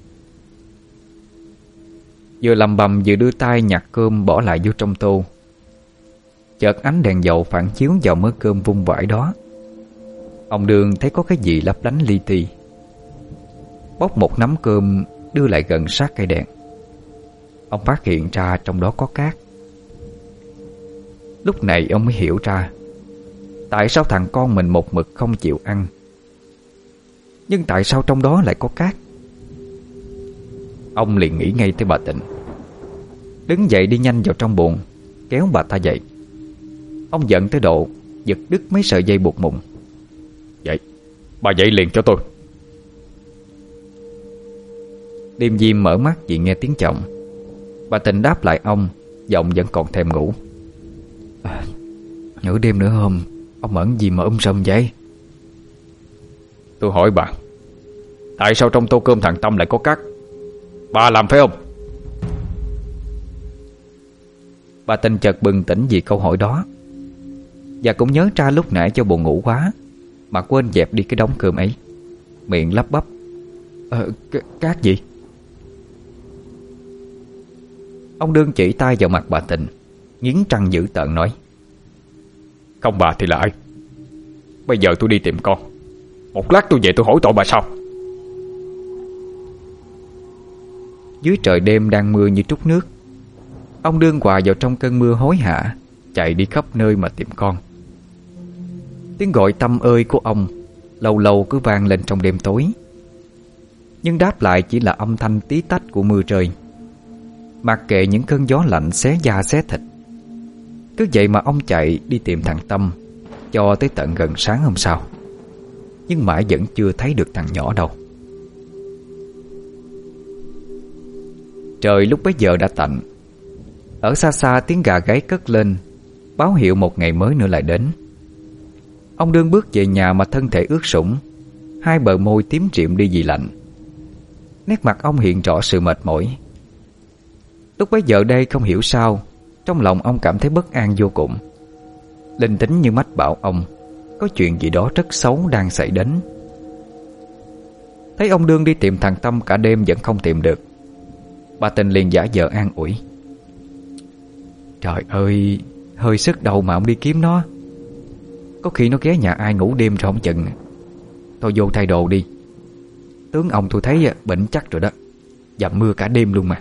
Vừa lầm bầm vừa đưa tay nhặt cơm bỏ lại vô trong tô. Chợt ánh đèn dầu phản chiếu vào mớ cơm vung vãi đó. Ông Đương thấy có cái gì lấp lánh li ti. Bóc một nắm cơm đưa lại gần sát cây đèn. Ông phát hiện ra trong đó có cát. Lúc này ông mới hiểu ra tại sao thằng con mình một mực không chịu ăn. Nhưng tại sao trong đó lại có cát? Ông liền nghĩ ngay tới bà Tịnh. Đứng dậy đi nhanh vào trong buồng, kéo bà ta dậy. Ông giận tới độ giật đứt mấy sợi dây buộc mụn. Dậy, bà dậy liền cho tôi. Điềm Diêm mở mắt vì nghe tiếng chồng. Bà Tịnh đáp lại ông, giọng vẫn còn thèm ngủ. À, nửa đêm nữa hôm, ông ẩn gì mà um sùm vậy? Tôi hỏi bà, tại sao trong tô cơm thằng Tâm lại có cát? Bà làm phải không? Bà Tịnh chợt bừng tỉnh vì câu hỏi đó, và cũng nhớ ra lúc nãy cho buồn ngủ quá mà quên dẹp đi cái đống cơm ấy. Miệng lắp bắp: Ờ, cát gì? Ông Đương chỉ tay vào mặt bà Tịnh, nghiến răng dữ tợn nói: Không bà thì là ai? Bây giờ tôi đi tìm con, một lát tôi về tôi hỏi tội bà sao? Dưới trời đêm đang mưa như trút nước, ông Đương hòa vào trong cơn mưa hối hả, chạy đi khắp nơi mà tìm con. Tiếng gọi Tâm ơi của ông lâu lâu cứ vang lên trong đêm tối, nhưng đáp lại chỉ là âm thanh tí tách của mưa rơi. Mặc kệ những cơn gió lạnh xé da xé thịt, cứ vậy mà ông chạy đi tìm thằng Tâm cho tới tận gần sáng hôm sau. Nhưng mãi vẫn chưa thấy được thằng nhỏ đâu. Trời lúc bấy giờ đã tạnh. Ở xa xa tiếng gà gáy cất lên, báo hiệu một ngày mới nữa lại đến. Ông Đương bước về nhà mà thân thể ướt sũng, hai bờ môi tím triệm đi vì lạnh. Nét mặt ông hiện rõ sự mệt mỏi. Lúc bấy giờ đây không hiểu sao, trong lòng ông cảm thấy bất an vô cùng. Linh tính như mách bảo ông có chuyện gì đó rất xấu đang xảy đến. Thấy ông Đương đi tìm thằng Tâm cả đêm vẫn không tìm được, bà Tình liền giả vờ an ủi: Trời ơi, hơi sức đầu mà ông đi kiếm nó. Có khi nó ghé nhà ai ngủ đêm rồi không chừng. Thôi vô thay đồ đi. Tướng ông tôi thấy bệnh chắc rồi đó, dầm mưa cả đêm luôn mà.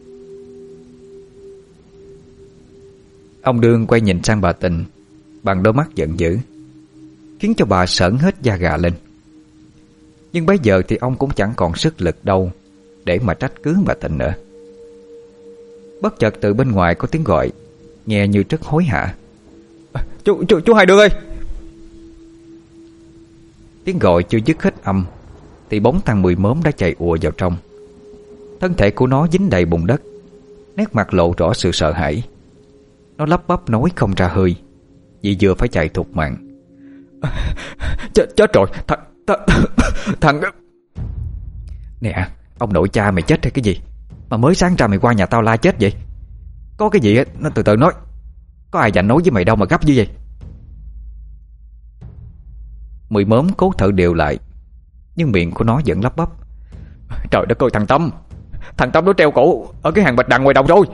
Ông Đương quay nhìn sang bà Tình bằng đôi mắt giận dữ, khiến cho bà sởn hết da gà lên. Nhưng bây giờ thì ông cũng chẳng còn sức lực đâu để mà trách cứ bà Tình nữa. Bất chợt từ bên ngoài có tiếng gọi, nghe như rất hối hả: à, Chú, chú, chú Hai Đương ơi! Tiếng gọi chưa dứt hết âm thì bóng thằng Mười Mớm đã chạy ùa vào trong. Thân thể của nó dính đầy bùn đất, nét mặt lộ rõ sự sợ hãi. Nó lắp bắp nói không ra hơi vì vừa phải chạy thục mạng. à, chết, chết rồi, thằng Thằng, thằng... Nè, ông nội cha mày chết hay cái gì mà mới sáng ra mày qua nhà tao la chết vậy? Có cái gì á, nó từ từ nói. Có ai dành nói với mày đâu mà gấp như vậy? Mười Mớm cố thở đều lại, nhưng miệng của nó vẫn lắp bắp: Trời đất ơi, thằng Tâm Thằng Tâm nó treo cổ ở cái hàng bạch đằng ngoài đồng rồi.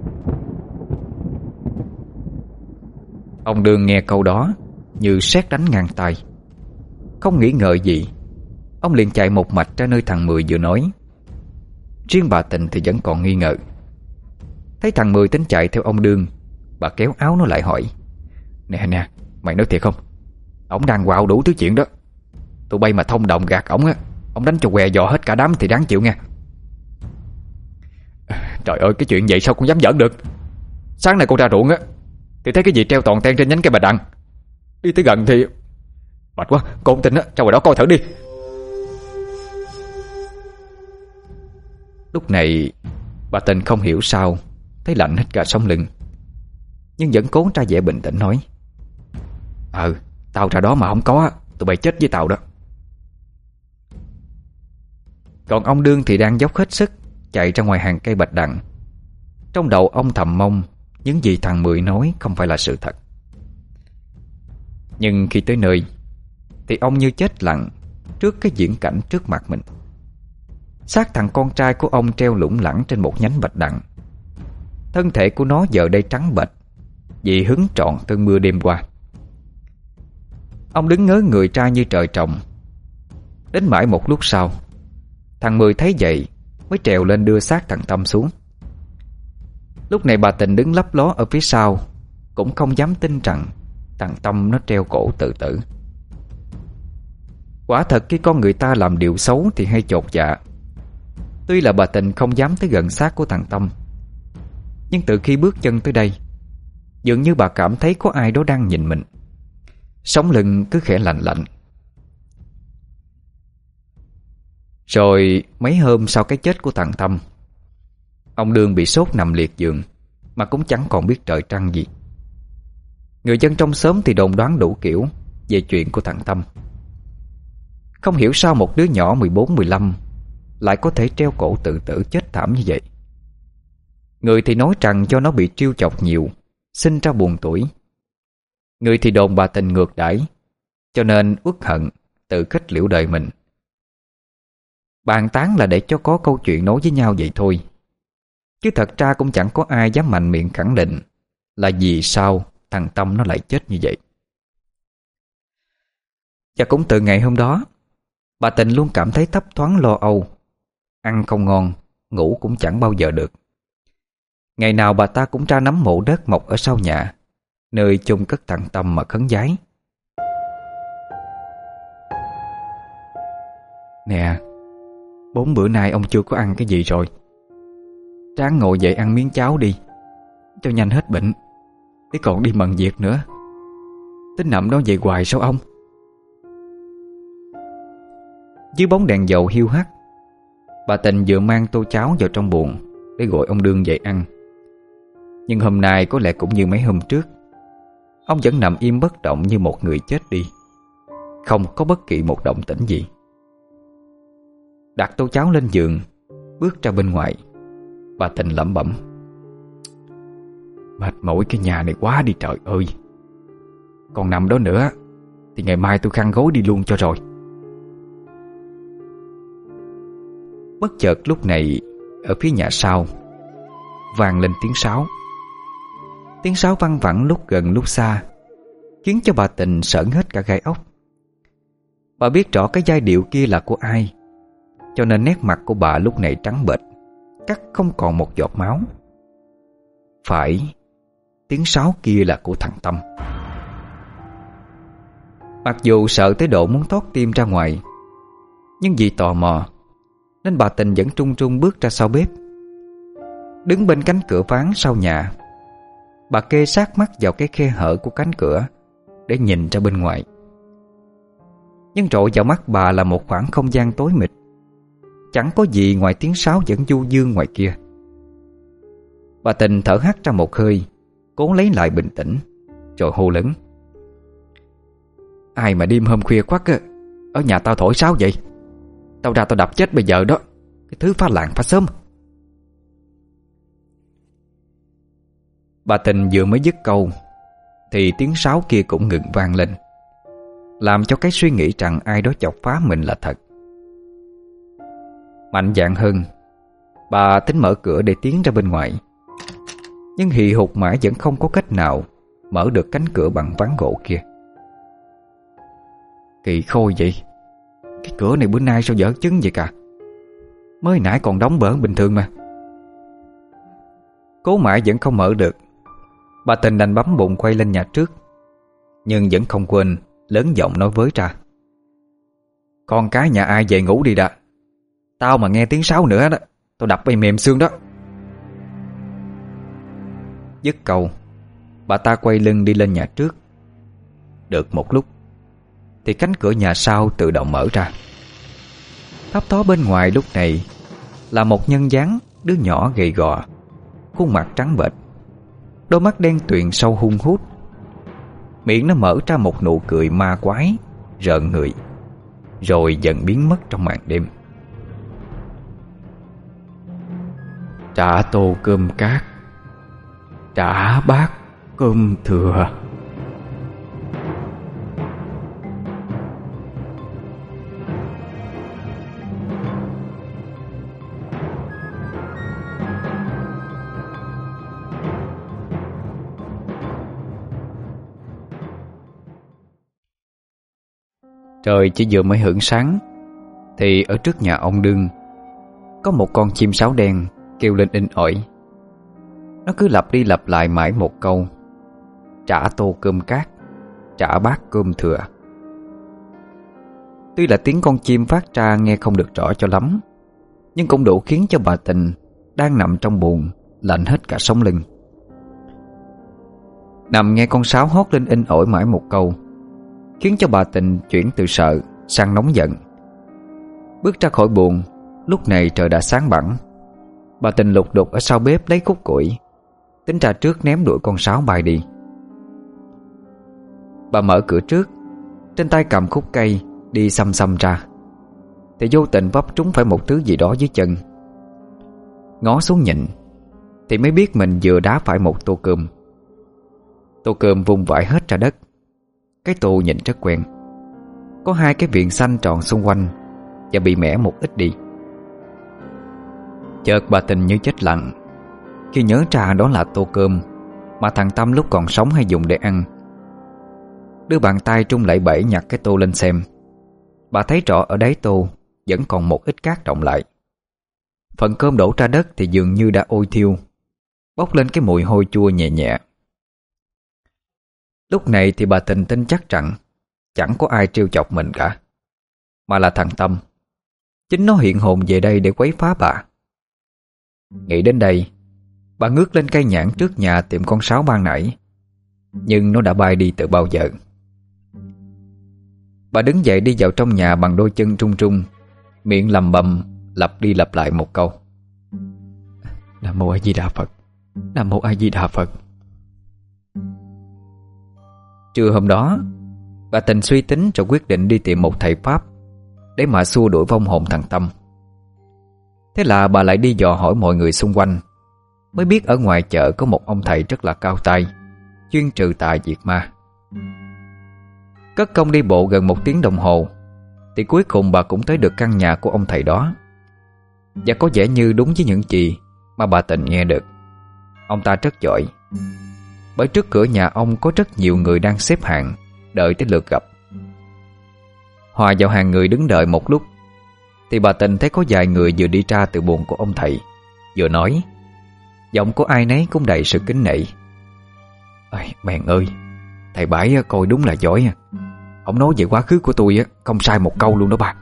Ông Đương nghe câu đó như sét đánh ngang tai. Không nghĩ ngợi gì, ông liền chạy một mạch ra nơi thằng Mười vừa nói. Riêng bà Tình thì vẫn còn nghi ngờ. Thấy thằng Mười tính chạy theo ông Đương, bà kéo áo nó lại hỏi: Nè nè, mày nói thiệt không? Ổng đang quạo đủ thứ chuyện đó. Tụi bay mà thông đồng gạt ổng á, ổng đánh cho què dò hết cả đám thì đáng chịu nha. Trời ơi, cái chuyện vậy sao con dám giỡn được? Sáng nay con ra ruộng á thì thấy cái gì treo toàn ten trên nhánh cây bạch đằng. Đi tới gần thì Mệt quá, cô không tin á, ra ngoài đó coi thử đi. Lúc này bà Tình không hiểu sao thấy lạnh hết cả sống lưng, nhưng vẫn cố ra vẻ bình tĩnh nói: Ừ, tao ra đó mà không có, tụi bay chết với tao đó. Còn ông Đương thì đang dốc hết sức chạy ra ngoài hàng cây bạch đằng. Trong đầu ông thầm mong những gì thằng Mười nói không phải là sự thật. Nhưng khi tới nơi thì ông như chết lặng trước cái diễn cảnh trước mặt mình. Xác thằng con trai của ông treo lủng lẳng trên một nhánh bạch đằng. Thân thể của nó giờ đây trắng bệch vì hứng trọn cơn mưa đêm qua. Ông đứng ngớ người ra như trời trồng. Đến mãi một lúc sau, thằng Mười thấy vậy mới trèo lên đưa xác thằng Tâm xuống. Lúc này bà Tình đứng lấp ló ở phía sau, cũng không dám tin rằng thằng Tâm nó treo cổ tự tử. Quả thật khi con người ta làm điều xấu thì hay chột dạ. Tuy là bà Tình không dám tới gần xác của thằng Tâm, nhưng từ khi bước chân tới đây, dường như bà cảm thấy có ai đó đang nhìn mình. Sống lưng cứ khẽ lạnh lạnh. Rồi mấy hôm sau cái chết của thằng Tâm, ông Đương bị sốt nằm liệt giường, mà cũng chẳng còn biết trời trăng gì. Người dân trong xóm thì đồn đoán đủ kiểu về chuyện của thằng Tâm. Không hiểu sao một đứa nhỏ mười bốn mười lăm lại có thể treo cổ tự tử chết thảm như vậy. Người thì nói rằng do nó bị trêu chọc nhiều, sinh ra buồn tuổi. Người thì đồn bà Tình ngược đãi, cho nên uất hận tự kết liễu đời mình. Bàn tán là để cho có câu chuyện nói với nhau vậy thôi, chứ thật ra cũng chẳng có ai dám mạnh miệng khẳng định là vì sao thằng Tâm nó lại chết như vậy. Và cũng từ ngày hôm đó, bà Tình luôn cảm thấy thấp thoáng lo âu. Ăn không ngon, ngủ cũng chẳng bao giờ được. Ngày nào bà ta cũng ra nắm mộ đất mọc ở sau nhà, nơi chôn cất thằng Tâm mà khấn vái. Nè, bốn bữa nay ông chưa có ăn cái gì rồi. Ráng ngồi dậy ăn miếng cháo đi, cho nhanh hết bệnh, để còn đi mần việc nữa. Tính nằm đó về hoài sao ông? Dưới bóng đèn dầu hiu hắt, bà Tình vừa mang tô cháo vào trong buồng để gọi ông Đương dậy ăn. Nhưng hôm nay có lẽ cũng như mấy hôm trước, ông vẫn nằm im bất động như một người chết đi, không có bất kỳ một động tĩnh gì. Đặt tô cháo lên giường, bước ra bên ngoài, bà Tình lẩm bẩm: mệt mỏi cái nhà này quá đi trời ơi. Còn nằm đó nữa thì ngày mai tôi khăn gối đi luôn cho rồi. Bất chợt lúc này, ở phía nhà sau vang lên tiếng sáo. Tiếng sáo văng vẳng lúc gần lúc xa, khiến cho bà Tình sởn hết cả gai ốc. Bà biết rõ cái giai điệu kia là của ai, cho nên nét mặt của bà lúc này trắng bệch, cắt không còn một giọt máu. Phải, tiếng sáo kia là của thằng Tâm. Mặc dù sợ tới độ muốn thoát tim ra ngoài, nhưng vì tò mò nên bà Tình vẫn trung trung bước ra sau bếp. Đứng bên cánh cửa ván sau nhà, bà kê sát mắt vào cái khe hở của cánh cửa để nhìn ra bên ngoài. Nhưng rọi vào mắt bà là một khoảng không gian tối mịt, chẳng có gì ngoài tiếng sáo vẫn du dương ngoài kia. Bà Tình thở hắt ra một hơi, cố lấy lại bình tĩnh, rồi hô lớn: ai mà đêm hôm khuya khoắt á, ở nhà tao thổi sáo vậy? Tao ra tao đập chết bây giờ đó, cái thứ phá làng phá xóm. Bà Tình vừa mới dứt câu thì tiếng sáo kia cũng ngừng vang lên, làm cho cái suy nghĩ rằng ai đó chọc phá mình là thật. Mạnh dạn hơn, bà tính mở cửa để tiến ra bên ngoài, nhưng hì hục mãi vẫn không có cách nào mở được cánh cửa bằng ván gỗ kia. Kỳ khôi vậy, cái cửa này bữa nay sao dở chứng vậy cả? Mới nãy còn đóng bỡn bình thường mà. Cố mãi vẫn không mở được, bà Tình đành bấm bụng quay lên nhà trước, nhưng vẫn không quên lớn giọng nói với ra: con cái nhà ai về ngủ đi đã. Tao mà nghe tiếng sáo nữa đó, tao đập bay mềm xương đó. Dứt câu, bà ta quay lưng đi lên nhà trước. Được một lúc thì cánh cửa nhà sau tự động mở ra. Thấp thoáng bên ngoài lúc này là một nhân dáng đứa nhỏ gầy gò, khuôn mặt trắng bệch, đôi mắt đen tuyền sâu hun hút. Miệng nó mở ra một nụ cười ma quái, rợn người, rồi dần biến mất trong màn đêm. Trả tô cơm cát, trả bát cơm thừa. Trời chỉ vừa mới hửng sáng thì ở trước nhà ông Đương có một con chim sáo đen kêu lên inh ỏi. Nó cứ lặp đi lặp lại mãi một câu: trả tô cơm cát, trả bát cơm thừa. Tuy là tiếng con chim phát ra nghe không được rõ cho lắm, nhưng cũng đủ khiến cho bà Tình đang nằm trong buồng lạnh hết cả sống lưng. Nằm nghe con sáo hót lên inh ỏi mãi một câu khiến cho bà Tình chuyển từ sợ sang nóng giận. Bước ra khỏi buồng, lúc này trời đã sáng bẵng. Bà Tình lục đục ở sau bếp lấy khúc củi, tính ra trước ném đuổi con sáo bay đi. Bà mở cửa trước, trên tay cầm khúc cây đi xăm xăm ra, thì vô tình vấp trúng phải một thứ gì đó dưới chân. Ngó xuống nhìn thì mới biết mình vừa đá phải một tô cơm. Tô cơm vung vãi hết ra đất. Cái tô nhìn rất quen, có hai cái viền xanh tròn xung quanh và bị mẻ một ít đi. Chợt bà Tình như chết lặng khi nhớ ra đó là tô cơm mà thằng Tâm lúc còn sống hay dùng để ăn. Đưa bàn tay trung lẩy bẩy nhặt cái tô lên xem. Bà thấy rõ ở đáy tô vẫn còn một ít cát đọng lại. Phần cơm đổ ra đất thì dường như đã ôi thiêu, bốc lên cái mùi hôi chua nhẹ nhẹ. Lúc này thì bà Tình tin chắc rằng chẳng có ai trêu chọc mình cả, mà là thằng Tâm. Chính nó hiện hồn về đây để quấy phá bà. Nghĩ đến đây, bà ngước lên cây nhãn trước nhà tìm con sáo ban nãy, nhưng nó đã bay đi từ bao giờ. Bà đứng dậy đi vào trong nhà bằng đôi chân trung trung, miệng lầm bầm lặp đi lặp lại một câu: Nam Mô A Di Đà Phật, Nam Mô A Di Đà Phật. Trưa hôm đó, bà Tình suy tính rồi quyết định đi tìm một thầy Pháp để mà xua đuổi vong hồn thằng Tâm. Thế là bà lại đi dò hỏi mọi người xung quanh, mới biết ở ngoài chợ có một ông thầy rất là cao tay, chuyên trừ tà diệt ma. Cất công đi bộ gần một tiếng đồng hồ thì cuối cùng bà cũng tới được căn nhà của ông thầy đó. Và có vẻ như đúng với những gì mà bà Tình nghe được, ông ta rất giỏi. Bởi trước cửa nhà ông có rất nhiều người đang xếp hàng đợi tới lượt gặp. Hòa vào hàng người đứng đợi một lúc thì bà Tình thấy có vài người vừa đi ra từ buồng của ông thầy, vừa nói, giọng của ai nấy cũng đầy sự kính nể: Ây, mèn ơi, thầy Bãi coi đúng là giỏi. Ông nói về quá khứ của tôi không sai một câu luôn đó bà.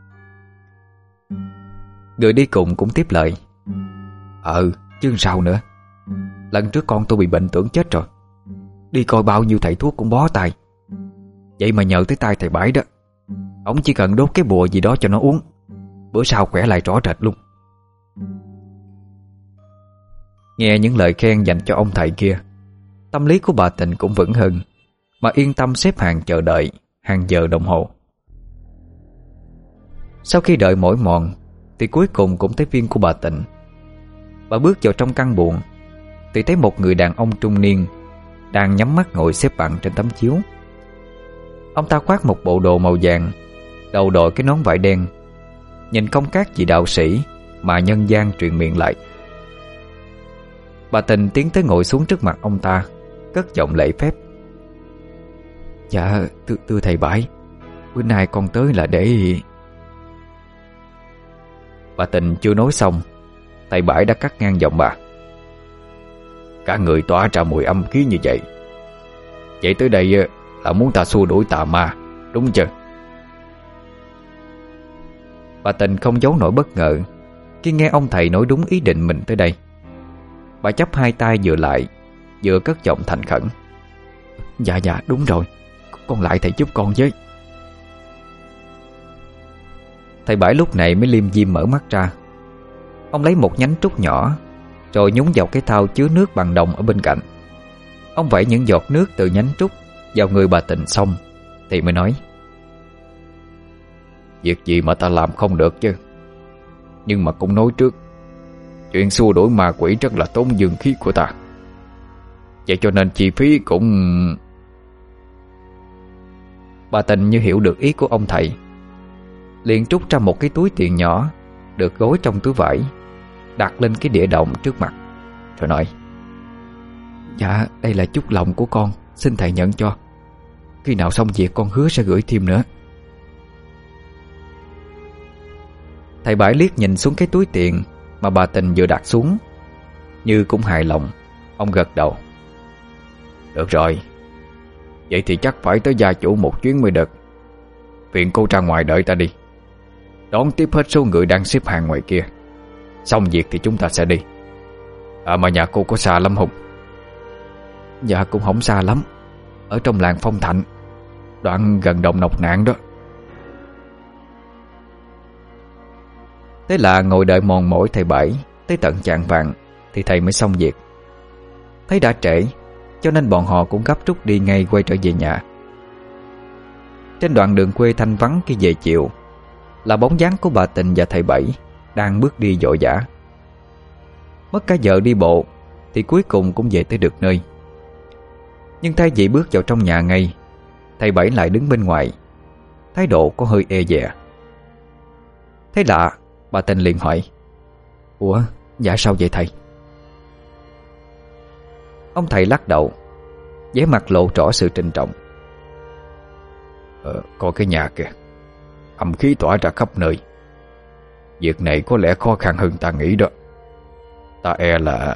Người đi cùng cũng tiếp lời: Ờ, chứ sao nữa. Lần trước con tôi bị bệnh tưởng chết rồi, đi coi bao nhiêu thầy thuốc cũng bó tay. Vậy mà nhờ tới tay thầy Bãi đó, ông chỉ cần đốt cái bùa gì đó cho nó uống, bữa sau khỏe lại rõ rệt luôn. Nghe những lời khen dành cho ông thầy kia, tâm lý của bà Tình cũng vững hơn, mà yên tâm xếp hàng chờ đợi hàng giờ đồng hồ. Sau khi đợi mỏi mòn thì cuối cùng cũng tới phiên của bà Tình. Bà bước vào trong căn buồng thì thấy một người đàn ông trung niên đang nhắm mắt ngồi xếp bằng trên tấm chiếu. Ông ta khoác một bộ đồ màu vàng, đầu đội cái nón vải đen, nhìn không khác gì đạo sĩ mà nhân gian truyền miệng lại. Bà Tình tiến tới ngồi xuống trước mặt ông ta, cất giọng lễ phép: Dạ thưa, thưa thầy Bãi, bữa nay con tới là để... Bà Tình chưa nói xong, thầy Bãi đã cắt ngang giọng bà: Cả người tỏa ra mùi âm khí như vậy, vậy tới đây là muốn ta xua đuổi tà ma, đúng chưa? Bà Tình không giấu nổi bất ngờ khi nghe ông thầy nói đúng ý định mình tới đây. Bà chắp hai tay vừa lại, vừa cất giọng thành khẩn: Dạ dạ đúng rồi, con lại thầy giúp con với. Thầy Bảy lúc này mới liêm diêm mở mắt ra. Ông lấy một nhánh trúc nhỏ, rồi nhúng vào cái thau chứa nước bằng đồng ở bên cạnh. Ông vẩy những giọt nước từ nhánh trúc vào người bà Tình xong thì mới nói: Việc gì mà ta làm không được chứ. Nhưng mà cũng nói trước, chuyện xua đuổi ma quỷ rất là tốn dương khí của ta. Vậy cho nên chi phí cũng... Bà Tình như hiểu được ý của ông thầy, liền trút ra một cái túi tiền nhỏ được gói trong túi vải, đặt lên cái đĩa đồng trước mặt, rồi nói: Dạ, đây là chút lòng của con, xin thầy nhận cho. Khi nào xong việc con hứa sẽ gửi thêm nữa. Thầy Bảy liếc nhìn xuống cái túi tiền mà bà Tình vừa đặt xuống, như cũng hài lòng. Ông gật đầu: Được rồi, vậy thì chắc phải tới gia chủ một chuyến mới được. Phiền cô ra ngoài đợi ta đi, đón tiếp hết số người đang xếp hàng ngoài kia. Xong việc thì chúng ta sẽ đi. À mà nhà cô có xa lắm không? Dạ cũng không xa lắm, ở trong làng Phong Thạnh, đoạn gần đồng Nọc Nạn đó. Thế là ngồi đợi mòn mỏi thầy Bảy tới tận chạng vạng thì thầy mới xong việc. Thấy đã trễ, cho nên bọn họ cũng gấp rút đi ngay quay trở về nhà. Trên đoạn đường quê thanh vắng khi về chiều là bóng dáng của bà Tình và thầy Bảy đang bước đi vội vã. Mất cả giờ đi bộ thì cuối cùng cũng về tới được nơi. Nhưng thay vì bước vào trong nhà ngay, thầy Bảy lại đứng bên ngoài, thái độ có hơi e dè. Thấy lạ, bà Tình liền hỏi: Ủa, dạ sao vậy thầy? Ông thầy lắc đầu, vẻ mặt lộ rõ sự trịnh trọng. Ờ, coi cái nhà kìa, âm khí tỏa ra khắp nơi. Việc này có lẽ khó khăn hơn ta nghĩ đó. Ta e là...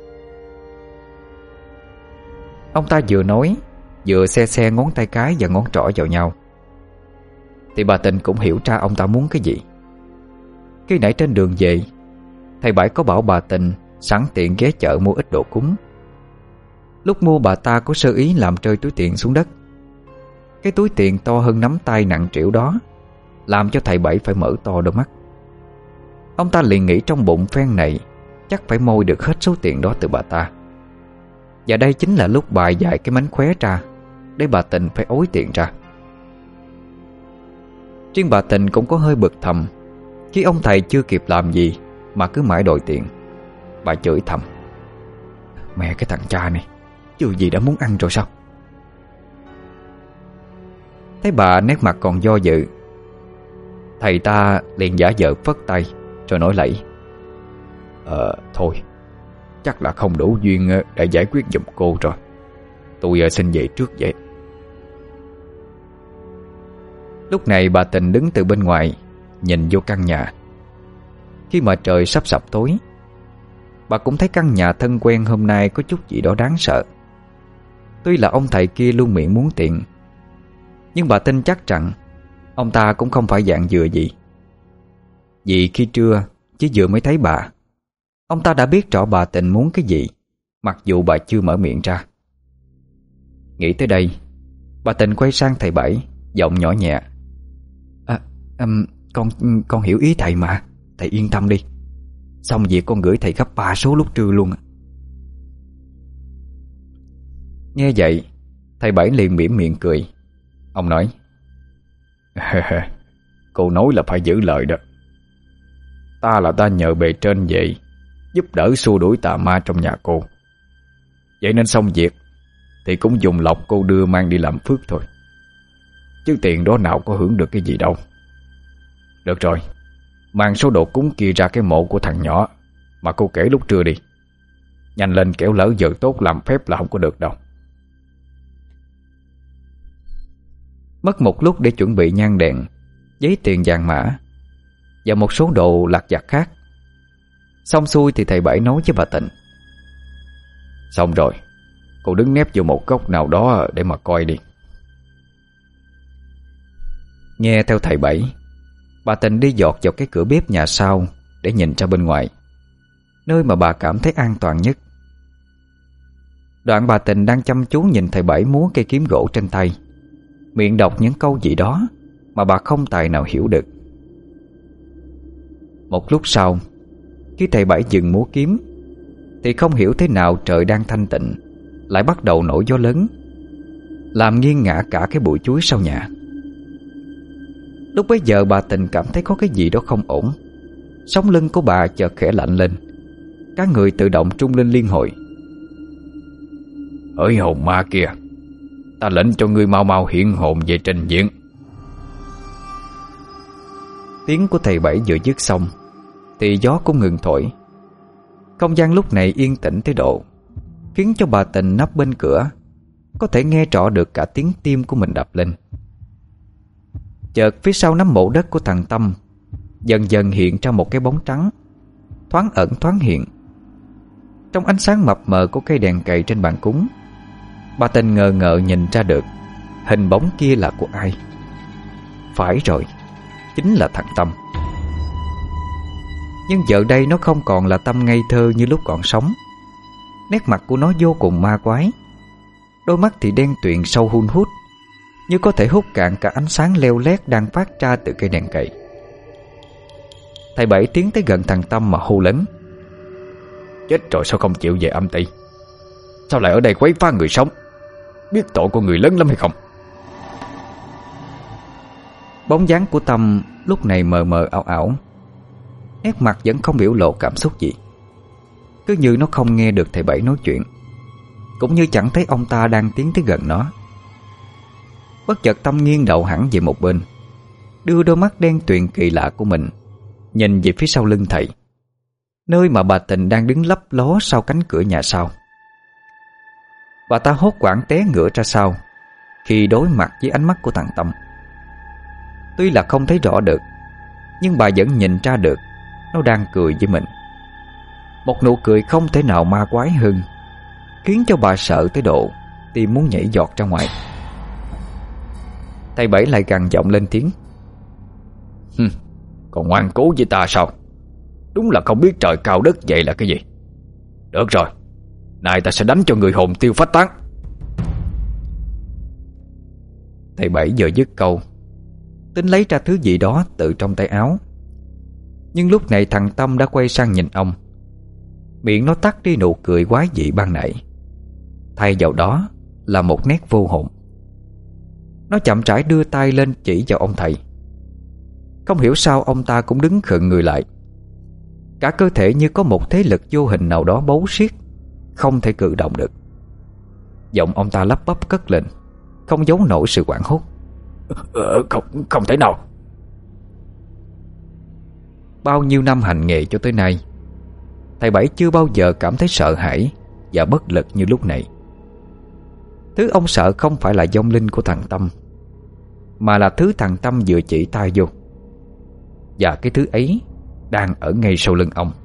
Ông ta vừa nói, vừa xe xe ngón tay cái và ngón trỏ vào nhau. Thì bà Tình cũng hiểu ra ông ta muốn cái gì. Khi nãy trên đường về, thầy Bảy có bảo bà Tình sẵn tiện ghé chợ mua ít đồ cúng. Lúc mua bà ta có sơ ý làm rơi túi tiền xuống đất. Cái túi tiền to hơn nắm tay nặng trĩu đó làm cho thầy Bảy phải mở to đôi mắt. Ông ta liền nghĩ trong bụng phen này chắc phải moi được hết số tiền đó từ bà ta. Và đây chính là lúc bài dạy cái mánh khóe ra để bà Tình phải ối tiền ra. Riêng bà Tình cũng có hơi bực thầm khi ông thầy chưa kịp làm gì mà cứ mãi đòi tiền. Bà chửi thầm: Mẹ cái thằng cha này, chưa gì đã muốn ăn rồi sao? Thấy bà nét mặt còn do dự, thầy ta liền giả vờ phất tay rồi nói lẫy: Ờ thôi, chắc là không đủ duyên để giải quyết giùm cô rồi. Tôi xin về trước vậy. Lúc này bà Tình đứng từ bên ngoài nhìn vô căn nhà. Khi mà trời sắp sập tối, bà cũng thấy căn nhà thân quen hôm nay có chút gì đó đáng sợ. Tuy là ông thầy kia luôn miệng muốn tiền, nhưng bà tin chắc rằng ông ta cũng không phải dạng vừa gì. Vì khi trưa chỉ vừa mới thấy bà, ông ta đã biết rõ bà Tình muốn cái gì, mặc dù bà chưa mở miệng ra. Nghĩ tới đây, bà Tình quay sang thầy Bảy, giọng nhỏ nhẹ: à, um, Con con hiểu ý thầy mà, thầy yên tâm đi. Xong việc con gửi thầy gấp ba số lúc trưa luôn. Nghe vậy, thầy Bảy liền mỉm miệng cười. Ông nói: Cô nói là phải giữ lời đó. Ta là ta nhờ bề trên về giúp đỡ xua đuổi tà ma trong nhà cô. Vậy nên xong việc thì cũng dùng lộc cô đưa mang đi làm phước thôi, chứ tiền đó nào có hưởng được cái gì đâu. Được rồi, mang số đồ cúng kia ra cái mộ của thằng nhỏ mà cô kể lúc trưa đi. Nhanh lên, kẻo lỡ giờ tốt làm phép là không có được đâu. Mất một lúc để chuẩn bị nhang đèn, giấy tiền vàng mã và một số đồ lặt vặt khác. Xong xuôi thì thầy Bảy nói với bà Tình: Xong rồi, cô đứng nép vô một góc nào đó để mà coi đi. Nghe theo thầy Bảy, bà Tình đi dọt vào cái cửa bếp nhà sau để nhìn ra bên ngoài, nơi mà bà cảm thấy an toàn nhất. Đoạn bà Tình đang chăm chú nhìn thầy Bảy múa cây kiếm gỗ trên tay, miệng đọc những câu gì đó mà bà không tài nào hiểu được. Một lúc sau, khi thầy Bảy dừng múa kiếm, thì không hiểu thế nào trời đang thanh tịnh lại bắt đầu nổi gió lớn, làm nghiêng ngả cả cái bụi chuối sau nhà. Lúc bấy giờ bà Tình cảm thấy có cái gì đó không ổn. Sống lưng của bà chợt khẽ lạnh lên, cả người tự động trung lên liên hồi. Hỡi hồn ma kia, ta lệnh cho ngươi mau mau hiện hồn về trình diện. Tiếng của thầy Bảy vừa dứt xong thì gió cũng ngừng thổi. Không gian lúc này yên tĩnh tới độ khiến cho bà Tình nấp bên cửa có thể nghe rõ được cả tiếng tim của mình đập lên. Chợt phía sau nắm mộ đất của thằng Tâm dần dần hiện ra một cái bóng trắng, thoáng ẩn thoáng hiện. Trong ánh sáng mập mờ của cây đèn cầy trên bàn cúng, bà Tình ngờ ngợ nhìn ra được hình bóng kia là của ai. Phải rồi, chính là thằng Tâm. Nhưng giờ đây nó không còn là Tâm ngây thơ như lúc còn sống. Nét mặt của nó vô cùng ma quái. Đôi mắt thì đen tuyền sâu hun hút, như có thể hút cạn cả ánh sáng leo lét đang phát ra từ cây đèn cầy. Thầy Bảy tiến tới gần thằng Tâm mà hô lớn: Chết rồi, sao không chịu về âm ty? Sao lại ở đây quấy phá người sống? Biết tội của người lớn lắm hay không? Bóng dáng của Tâm lúc này mờ mờ ảo ảo, nét mặt vẫn không biểu lộ cảm xúc gì, cứ như nó không nghe được thầy Bảy nói chuyện, cũng như chẳng thấy ông ta đang tiến tới gần nó. Bất chợt Tâm nghiêng đầu hẳn về một bên, đưa đôi mắt đen tuyền kỳ lạ của mình nhìn về phía sau lưng thầy, nơi mà bà Tình đang đứng lấp ló sau cánh cửa nhà sau. Bà ta hốt hoảng té ngửa ra sau khi đối mặt với ánh mắt của thằng Tâm. Tuy là không thấy rõ được, nhưng bà vẫn nhìn ra được nó đang cười với mình. Một nụ cười không thể nào ma quái hơn, khiến cho bà sợ tới độ tim muốn nhảy giọt ra ngoài. Thầy Bảy lại gằn giọng lên tiếng: Hừm, còn ngoan cố với ta sao? Đúng là không biết trời cao đất dày là cái gì. Được rồi, nay ta sẽ đánh cho người hồn tiêu phách tán. Thầy Bảy vừa dứt câu, tính lấy ra thứ gì đó từ trong tay áo. Nhưng lúc này thằng Tâm đã quay sang nhìn ông, miệng nó tắt đi nụ cười quái dị ban nãy, thay vào đó là một nét vô hồn. Nó chậm rãi đưa tay lên chỉ vào ông thầy. Không hiểu sao ông ta cũng đứng khựng người lại, cả cơ thể như có một thế lực vô hình nào đó bấu siết, không thể cử động được. Giọng ông ta lắp bắp cất lên, không giấu nổi sự hoảng hốt: ờ, Không, không thể nào. Bao nhiêu năm hành nghề cho tới nay, thầy Bảy chưa bao giờ cảm thấy sợ hãi và bất lực như lúc này. Thứ ông sợ không phải là vong linh của thằng Tâm, mà là thứ thằng Tâm vừa chỉ tay vô. Và cái thứ ấy đang ở ngay sau lưng ông.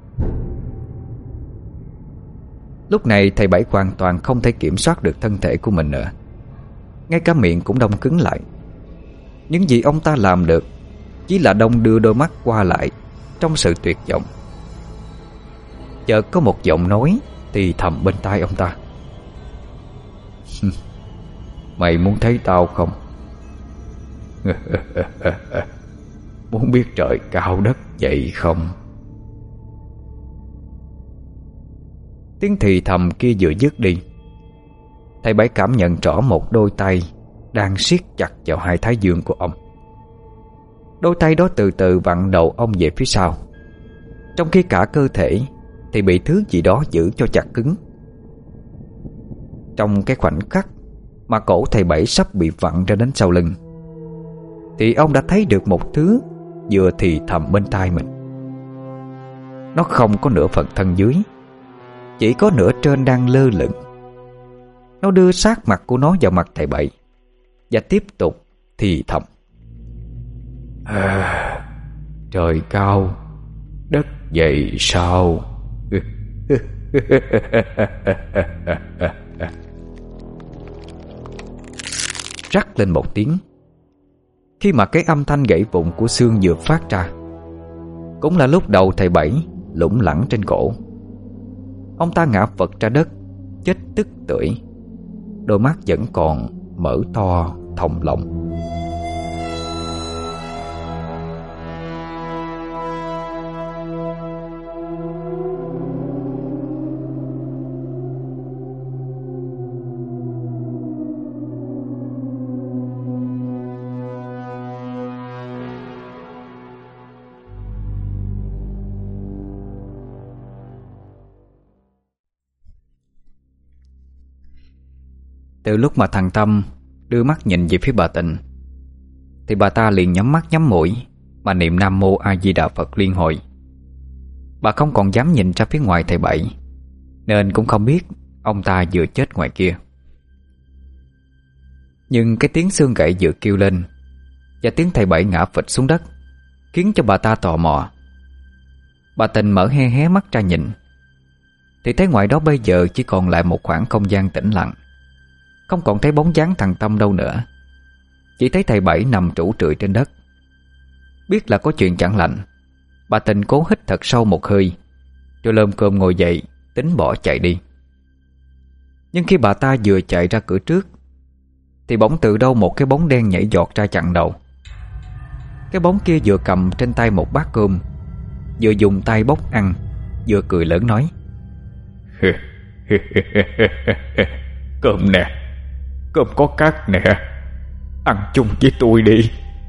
Lúc này thầy Bảy hoàn toàn không thể kiểm soát được thân thể của mình nữa, ngay cả miệng cũng đông cứng lại. Những gì ông ta làm được chỉ là đong đưa đôi mắt qua lại trong sự tuyệt vọng. Chợt có một giọng nói thì thầm bên tai ông ta: Mày muốn thấy tao không? Muốn biết trời cao đất dày không? Tiếng thì thầm kia vừa dứt đi, thầy Bảy cảm nhận rõ một đôi tay đang siết chặt vào hai thái dương của ông. Đôi tay đó từ từ vặn đầu ông về phía sau, trong khi cả cơ thể thì bị thứ gì đó giữ cho chặt cứng. Trong cái khoảnh khắc mà cổ thầy Bảy sắp bị vặn ra đến sau lưng, thì ông đã thấy được một thứ vừa thì thầm bên tai mình. Nó không có nửa phần thân dưới, chỉ có nửa trên đang lơ lửng. Nó đưa sát mặt của nó vào mặt thầy Bảy và tiếp tục thì thầm: à, trời cao đất dày sao? Rắc lên một tiếng, khi mà cái âm thanh gãy vụn của xương vừa phát ra. Cũng là lúc đầu thầy Bảy lủng lẳng trên cổ. Ông ta ngã vật ra đất, chết tức tưởi, đôi mắt vẫn còn mở to thòng lọng. Từ lúc mà thằng Tâm đưa mắt nhìn về phía bà Tình, thì bà ta liền nhắm mắt nhắm mũi mà niệm Nam Mô A Di Đà Phật liên hồi. Bà không còn dám nhìn ra phía ngoài thầy Bảy, nên cũng không biết ông ta vừa chết ngoài kia. Nhưng cái tiếng xương gãy vừa kêu lên và tiếng thầy Bảy ngã phịch xuống đất khiến cho bà ta tò mò. Bà Tình mở hé hé mắt ra nhìn, thì thấy ngoài đó bây giờ chỉ còn lại một khoảng không gian tĩnh lặng. Không còn thấy bóng dáng thằng Tâm đâu nữa, chỉ thấy thầy Bảy nằm trũ trượi trên đất. Biết là có chuyện chẳng lành, bà Tình cố hít thật sâu một hơi, rồi lơm cơm ngồi dậy, tính bỏ chạy đi. Nhưng khi bà ta vừa chạy ra cửa trước, thì bỗng từ đâu một cái bóng đen nhảy giọt ra chặn đầu. Cái bóng kia vừa cầm trên tay một bát cơm, vừa dùng tay bốc ăn, vừa cười lớn nói: "Cơm nè, cơm có cát nè, ăn chung với tôi đi."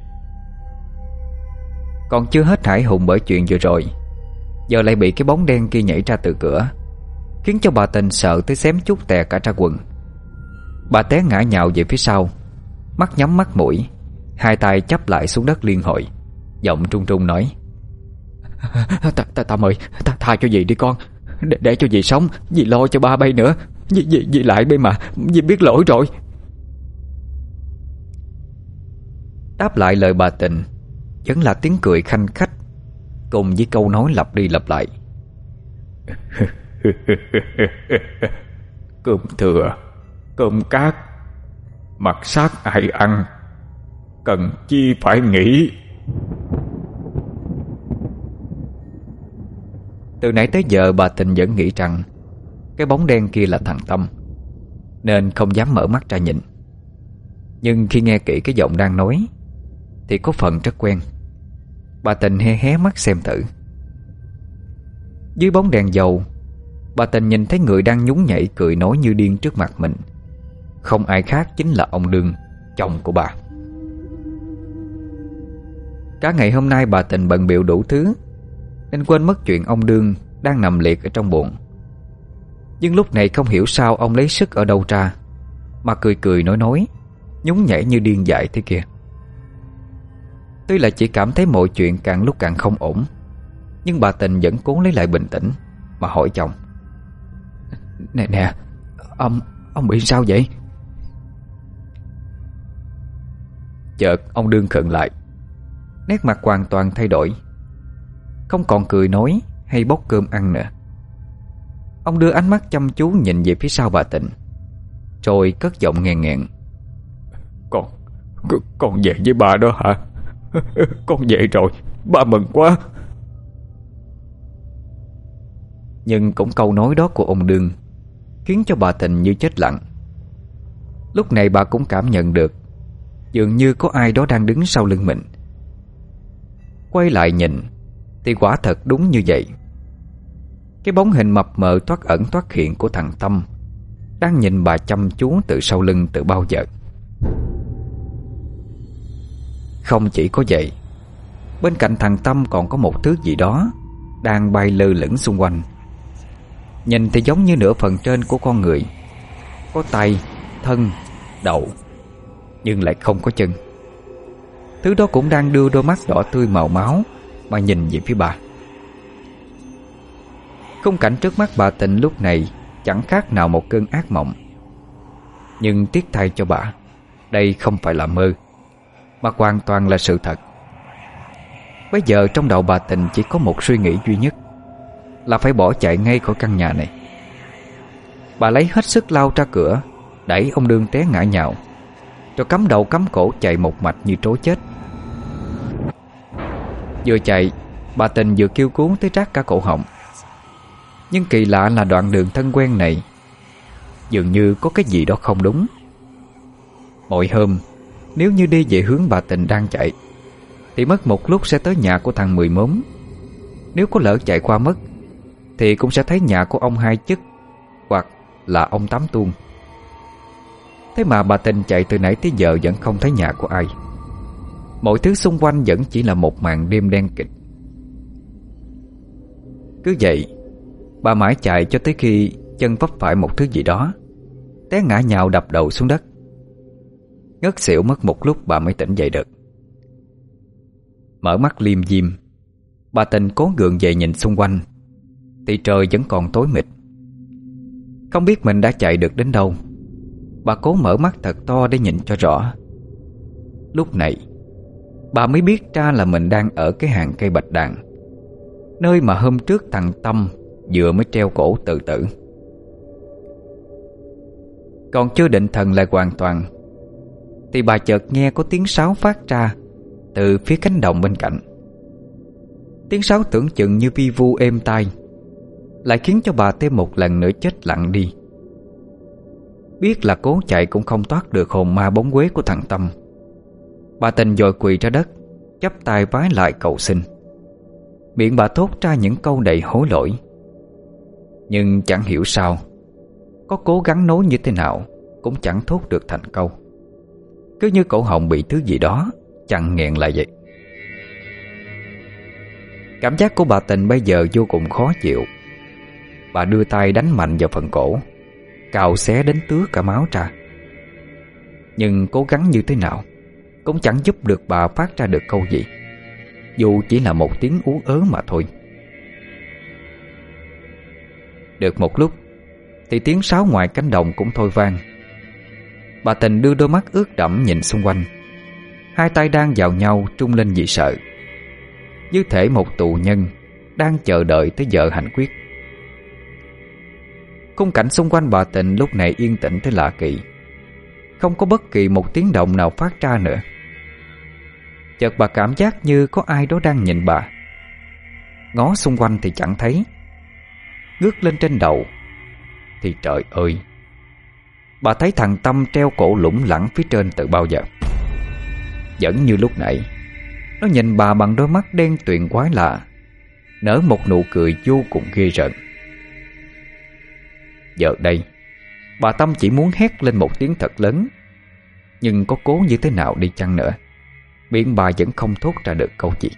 Còn chưa hết hãi hùng bởi chuyện vừa rồi, giờ lại bị cái bóng đen kia nhảy ra từ cửa, khiến cho bà Tình sợ tới xém chút tè cả ra quần. Bà té ngã nhào về phía sau, mắt nhắm mắt mũi, hai tay chắp lại xuống đất liên hồi, giọng trung trung nói: Ta, ta, Tâm ơi, ta tha cho dì đi con, để, để cho dì sống, dì lo cho ba bay nữa. Dì, dì, dì lại bay mà, dì biết lỗi rồi. Đáp lại lời bà Tình vẫn là tiếng cười khanh khách, cùng với câu nói lặp đi lặp lại: "Cơm thừa, cơm cát, mặc xác ai ăn, cần chi phải nghĩ." Từ nãy tới giờ bà Tình vẫn nghĩ rằng cái bóng đen kia là thằng Tâm, nên không dám mở mắt ra nhìn. Nhưng khi nghe kỹ cái giọng đang nói thì có phần rất quen. Bà Tình hé hé mắt xem thử. Dưới bóng đèn dầu, bà Tình nhìn thấy người đang nhún nhảy cười nói như điên trước mặt mình. Không ai khác chính là ông Đương, chồng của bà. Cả ngày hôm nay bà Tình bận bịu đủ thứ, nên quên mất chuyện ông Đương đang nằm liệt ở trong bụng. Nhưng lúc này không hiểu sao ông lấy sức ở đâu ra mà cười cười nói nói, nhún nhảy như điên dại thế kia. Tuy là chỉ cảm thấy mọi chuyện càng lúc càng không ổn, nhưng bà Tình vẫn cố lấy lại bình tĩnh mà hỏi chồng: Nè nè, ông Ông bị sao vậy? Chợt ông Đương khựng lại, nét mặt hoàn toàn thay đổi, không còn cười nói hay bốc cơm ăn nữa. Ông đưa ánh mắt chăm chú nhìn về phía sau bà Tình, rồi cất giọng nghèn nghẹn: Con, con về với bà đó hả? Con về rồi, ba mừng quá. Nhưng cũng câu nói đó của ông Đương khiến cho bà Tình như chết lặng. Lúc này bà cũng cảm nhận được dường như có ai đó đang đứng sau lưng mình. Quay lại nhìn thì quả thật đúng như vậy. Cái bóng hình mập mờ thoát ẩn thoát hiện của thằng Tâm đang nhìn bà chăm chú từ sau lưng từ bao giờ. Không chỉ có vậy, bên cạnh thằng Tâm còn có một thứ gì đó đang bay lơ lửng xung quanh. Nhìn thì giống như nửa phần trên của con người, có tay, thân, đầu, nhưng lại không có chân. Thứ đó cũng đang đưa đôi mắt đỏ tươi màu máu mà nhìn về phía bà. Khung cảnh trước mắt bà Tình lúc này chẳng khác nào một cơn ác mộng. Nhưng tiếc thay cho bà, đây không phải là mơ, mà hoàn toàn là sự thật. Bây giờ trong đầu bà Tình chỉ có một suy nghĩ duy nhất, là phải bỏ chạy ngay khỏi căn nhà này. Bà lấy hết sức lao ra cửa, đẩy ông Đương té ngã nhào, rồi cắm đầu cắm cổ chạy một mạch như trối chết. Vừa chạy, bà Tình vừa kêu cứu tới rát cả cổ họng. Nhưng kỳ lạ là đoạn đường thân quen này dường như có cái gì đó không đúng. Mọi hôm, nếu như đi về hướng bà Tình đang chạy thì mất một lúc sẽ tới nhà của thằng Mười Mốm. Nếu có lỡ chạy qua mất thì cũng sẽ thấy nhà của ông Hai Chức hoặc là ông Tám Tuôn. Thế mà bà Tình chạy từ nãy tới giờ vẫn không thấy nhà của ai. Mọi thứ xung quanh vẫn chỉ là một màn đêm đen kịt. Cứ vậy, bà mãi chạy cho tới khi chân vấp phải một thứ gì đó té ngã nhào đập đầu xuống đất. Ngất xỉu mất một lúc bà mới tỉnh dậy được. Mở mắt liêm diêm, bà Tình cố gượng dậy nhìn xung quanh thì trời vẫn còn tối mịt. Không biết mình đã chạy được đến đâu, bà cố mở mắt thật to để nhìn cho rõ. Lúc này bà mới biết ra là mình đang ở cái hàng cây bạch đàn, nơi mà hôm trước thằng Tâm vừa mới treo cổ tự tử. Còn chưa định thần lại hoàn toàn thì bà chợt nghe có tiếng sáo phát ra từ phía cánh đồng bên cạnh. Tiếng sáo tưởng chừng như vi vu êm tai, lại khiến cho bà thêm một lần nữa chết lặng đi. Biết là cố chạy cũng không thoát được hồn ma bóng quế của thằng Tâm, bà Tình dội quỳ ra đất, chắp tay vái lại cầu xin. Miệng bà thốt ra những câu đầy hối lỗi. Nhưng chẳng hiểu sao, có cố gắng nói như thế nào cũng chẳng thốt được thành câu. Cứ như cổ họng bị thứ gì đó chặn nghẹn lại vậy. Cảm giác của bà Tình bây giờ vô cùng khó chịu. Bà đưa tay đánh mạnh vào phần cổ, cào xé đến tứa cả máu ra. Nhưng cố gắng như thế nào cũng chẳng giúp được bà phát ra được câu gì, dù chỉ là một tiếng ú ớ mà thôi. Được một lúc thì tiếng sáo ngoài cánh đồng cũng thôi vang. Bà Tình đưa đôi mắt ướt đẫm nhìn xung quanh, hai tay đang vào nhau trung lên vì sợ, như thể một tù nhân đang chờ đợi tới giờ hành quyết. Khung cảnh xung quanh bà Tình lúc này yên tĩnh tới lạ kỳ, không có bất kỳ một tiếng động nào phát ra nữa. Chợt bà cảm giác như có ai đó đang nhìn bà. Ngó xung quanh thì chẳng thấy, ngước lên trên đầu thì trời ơi, bà thấy thằng Tâm treo cổ lủng lẳng phía trên từ bao giờ. Vẫn như lúc nãy, nó nhìn bà bằng đôi mắt đen tuyền quái lạ, nở một nụ cười vô cùng ghê rợn. Giờ đây bà Tâm chỉ muốn hét lên một tiếng thật lớn, nhưng có cố như thế nào đi chăng nữa, miệng bà vẫn không thốt ra được câu gì.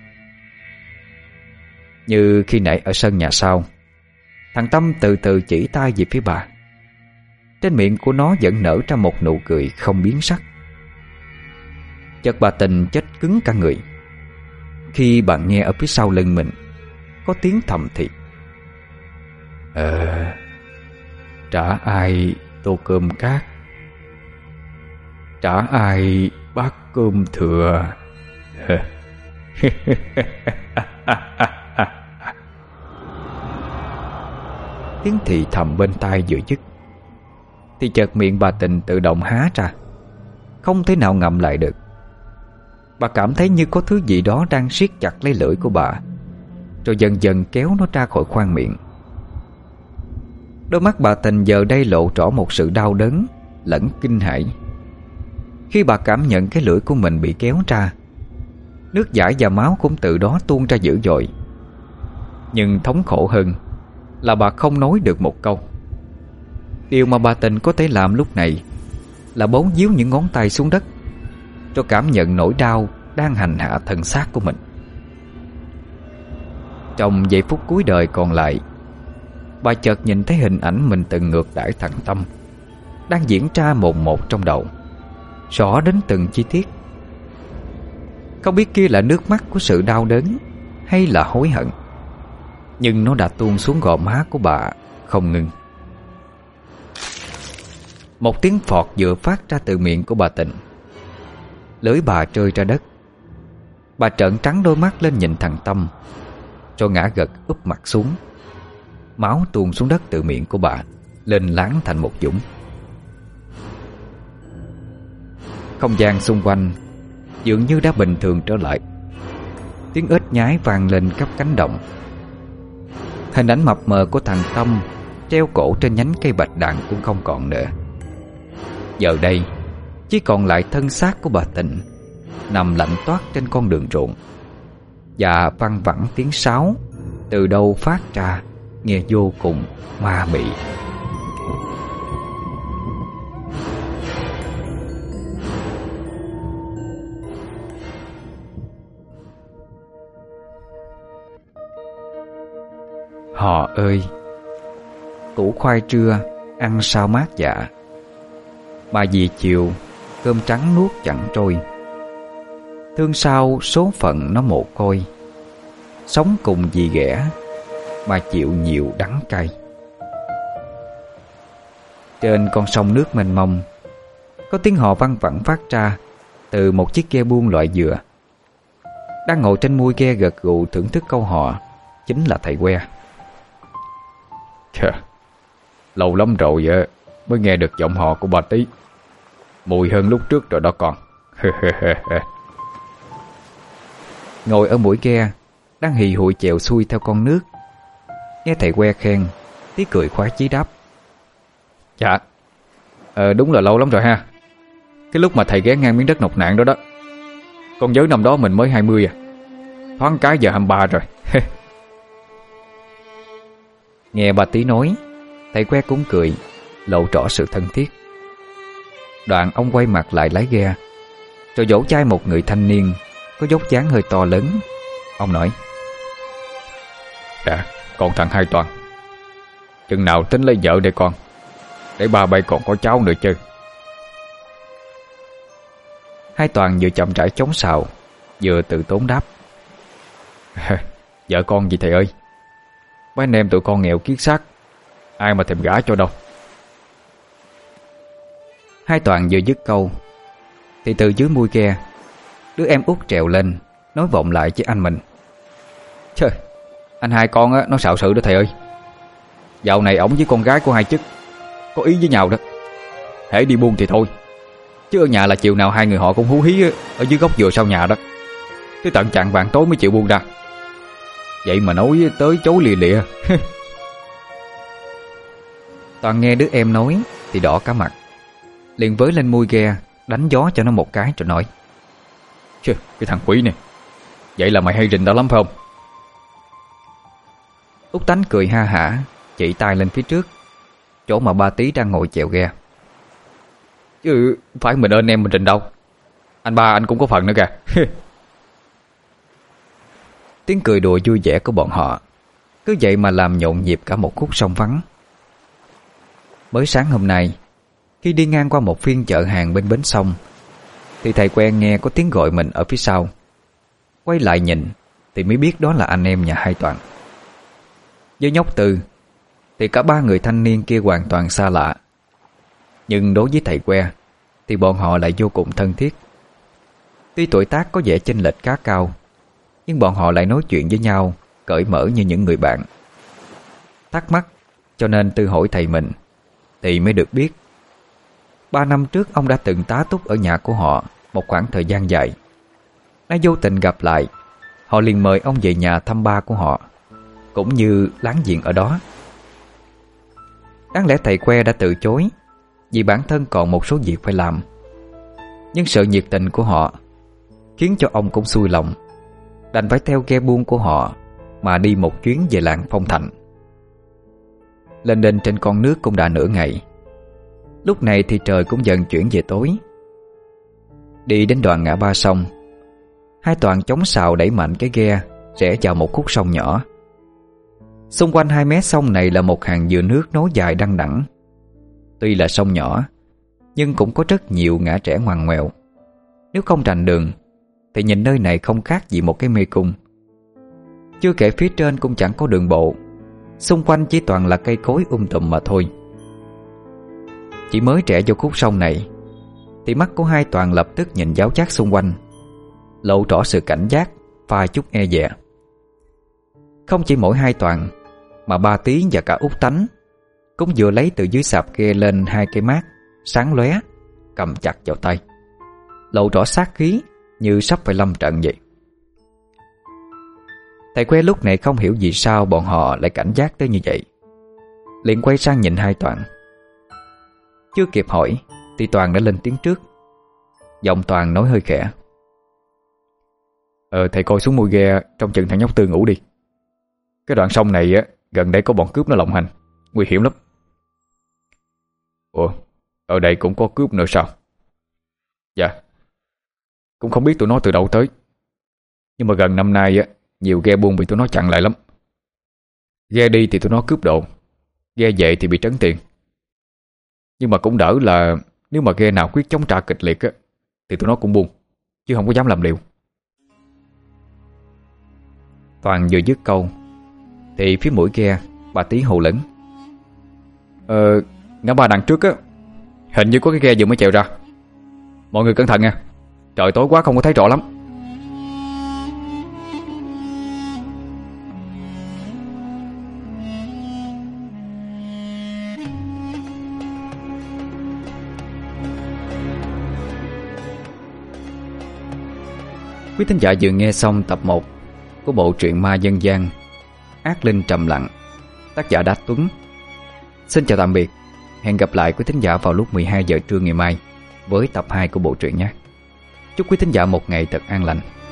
Như khi nãy ở sân nhà sau, thằng Tâm từ từ chỉ tay về phía bà. Trên miệng của nó vẫn nở ra một nụ cười không biến sắc. Chợt bà Tình chết cứng cả người khi bà nghe ở phía sau lưng mình có tiếng thầm thì: Ờ, trả ai tô cơm cát, trả ai bát cơm thừa. Tiếng thì thầm bên tai vừa dứt thì chợt miệng bà Tình tự động há ra, không thể nào ngậm lại được. Bà cảm thấy như có thứ gì đó đang siết chặt lấy lưỡi của bà, rồi dần dần kéo nó ra khỏi khoang miệng. Đôi mắt bà Tình giờ đây lộ rõ một sự đau đớn lẫn kinh hãi khi bà cảm nhận cái lưỡi của mình bị kéo ra. Nước dãi và máu cũng từ đó tuôn ra dữ dội. Nhưng thống khổ hơn là bà không nói được một câu. Điều mà bà Tình có thể làm lúc này là bấu díu những ngón tay xuống đất, cho cảm nhận nỗi đau đang hành hạ thân xác của mình. Trong giây phút cuối đời còn lại, bà chợt nhìn thấy hình ảnh mình từng ngược đãi thằng Tâm đang diễn ra mồn một trong đầu, rõ đến từng chi tiết. Không biết kia là nước mắt của sự đau đớn hay là hối hận, nhưng nó đã tuôn xuống gò má của bà không ngừng. Một tiếng phọt vừa phát ra từ miệng của bà Tình. Lưỡi bà rơi ra đất. Bà trợn trắng đôi mắt lên nhìn thằng Tâm, rồi ngã gật úp mặt xuống. Máu tuôn xuống đất từ miệng của bà, lên láng thành một dũng. Không gian xung quanh dường như đã bình thường trở lại. Tiếng ếch nhái vang lên khắp cánh đồng. Hình ảnh mập mờ của thằng Tâm treo cổ trên nhánh cây bạch đàn cũng không còn nữa. Giờ đây chỉ còn lại thân xác của bà Tình nằm lạnh toát trên con đường ruộng, và văng vẳng tiếng sáo từ đâu phát ra nghe vô cùng ma mị. Họ ơi, củ khoai trưa ăn sao mát dạ, Mà vì chiều cơm trắng nuốt chẳng trôi. Thương sao số phận nó mồ côi, sống cùng vì ghẻ mà chịu nhiều đắng cay. Trên con sông nước mênh mông, có tiếng hò văng vẳng phát ra từ một chiếc ghe buôn loại dừa. Đang ngồi trên mui ghe gật gù thưởng thức câu hò chính là thầy Que. Chà, lâu lắm rồi mới nghe được giọng hò của bà Tí. Mùi hơn lúc trước rồi đó con. Ngồi ở mũi ghe, đang hì hụi chèo xuôi theo con nước, nghe thầy Que khen, Tí cười khoái chí đáp: Dạ, ờ, đúng là lâu lắm rồi ha. Cái lúc mà thầy ghé ngang miếng đất nọc nạn đó đó. Con nhớ năm đó mình mới hai mươi à, thoáng cái giờ hai mươi ba rồi. Nghe bà Tí nói, thầy Que cũng cười, lộ rõ sự thân thiết. Đoạn ông quay mặt lại lái ghe, rồi dỗ chai một người thanh niên có dốc dáng hơi to lớn. Ông nói: Dạ, con thằng Hai Toàn, chừng nào tính lấy vợ để con, để ba bay còn có cháu nữa chứ. Hai Toàn vừa chậm rãi chống sào, vừa tự tốn đáp: Vợ con gì thầy ơi, mấy anh em tụi con nghèo kiết xác, ai mà thèm gả cho đâu. Hai Toàn vừa dứt câu thì từ dưới mui ghe, đứa em út trèo lên nói vọng lại với anh mình: Trời, anh hai con á, nó xạo sự đó thầy ơi. Dạo này ổng với con gái của hai chức có ý với nhau đó. Hễ đi buôn thì thôi, chứ ở nhà là chiều nào hai người họ cũng hú hí ở dưới gốc dừa sau nhà đó. Tới tận chạng vạng tối mới chịu buông ra. Vậy mà nói tới chối lìa lịa. Toàn nghe đứa em nói thì đỏ cả mặt, liền với lên mui ghe đánh gió cho nó một cái rồi nói: Chứ, cái thằng quỷ này, vậy là mày hay rình tao lắm phải không? Út Tánh cười ha hả, chỉ tay lên phía trước, chỗ mà ba Tí đang ngồi chèo ghe: Chứ phải mình ơn em mình rình đâu, anh ba anh cũng có phần nữa kìa. Tiếng cười đùa vui vẻ của bọn họ cứ vậy mà làm nhộn nhịp cả một khúc sông vắng. Mới sáng hôm nay, khi đi ngang qua một phiên chợ hàng bên bến sông, thì thầy quen nghe có tiếng gọi mình ở phía sau. Quay lại nhìn thì mới biết đó là anh em nhà Hai Toàn. Với nhóc Tư thì cả ba người thanh niên kia hoàn toàn xa lạ, nhưng đối với thầy Que thì bọn họ lại vô cùng thân thiết. Tuy tuổi tác có vẻ chênh lệch khá cao, nhưng bọn họ lại nói chuyện với nhau cởi mở như những người bạn. Thắc mắc cho nên Tư hỏi thầy mình, thì mới được biết Ba năm trước ông đã từng tá túc ở nhà của họ một khoảng thời gian dài. Nay vô tình gặp lại, họ liền mời ông về nhà thăm ba của họ, cũng như láng giềng ở đó. Đáng lẽ thầy Que đã từ chối vì bản thân còn một số việc phải làm, nhưng sự nhiệt tình của họ khiến cho ông cũng xuôi lòng, đành phải theo ghe buôn của họ mà đi một chuyến về làng Phong Thạnh. Lên đên trên con nước cũng đã nửa ngày. Lúc này thì trời cũng dần chuyển về tối. Đi đến đoạn ngã ba sông, Hai Toàn chống sào đẩy mạnh cái ghe rẽ vào một khúc sông nhỏ. Xung quanh hai mé sông này là một hàng dừa nước nối dài đăng đẳng. Tuy là sông nhỏ, nhưng cũng có rất nhiều ngã rẽ ngoằn ngoèo. Nếu không rành đường thì nhìn nơi này không khác gì một cái mê cung. Chưa kể phía trên cũng chẳng có đường bộ, xung quanh chỉ toàn là cây cối um tùm mà thôi. Chỉ mới rẽ vô khúc sông này thì mắt của Hai Toàn lập tức nhìn giáo giác xung quanh, lộ rõ sự cảnh giác pha chút e dè. Không chỉ mỗi Hai Toàn, mà ba Tí và cả Út Tánh cũng vừa lấy từ dưới sạp ghe lên hai cây mác sáng lóe, cầm chặt vào tay, lộ rõ sát khí như sắp phải lâm trận vậy. Thầy Que lúc này không hiểu vì sao bọn họ lại cảnh giác tới như vậy, liền quay sang nhìn Hai Toàn. Chưa kịp hỏi thì Toàn đã lên tiếng trước. Giọng Toàn nói hơi khẽ: Ờ thầy coi xuống mui ghe trong chừng thằng nhóc Tư ngủ đi. Cái đoạn sông này á, gần đây có bọn cướp nó lộng hành, nguy hiểm lắm. Ủa, ở đây cũng có cướp nữa sao? Dạ, cũng không biết tụi nó từ đâu tới, nhưng mà gần năm nay á, nhiều ghe buôn bị tụi nó chặn lại lắm. Ghe đi thì tụi nó cướp đồ, ghe về thì bị trấn tiền. Nhưng mà cũng đỡ là Nếu mà ghe nào quyết chống trả kịch liệt á thì tụi nó cũng buông, chứ không có dám làm liều. Toàn vừa dứt câu thì phía mũi ghe bà Tí hô lớn: Ờ, ngã ba đằng trước á, hình như có cái ghe vừa mới chèo ra. Mọi người cẩn thận nha, trời tối quá không có thấy rõ lắm. Quý thính giả vừa nghe xong tập một của bộ truyện ma dân gian Ác Linh Trầm Lặng, tác giả Đát Tuấn. Xin chào tạm biệt, hẹn gặp lại quý thính giả vào lúc mười hai giờ trưa ngày mai với tập hai của bộ truyện nhé. Chúc quý thính giả một ngày thật an lành.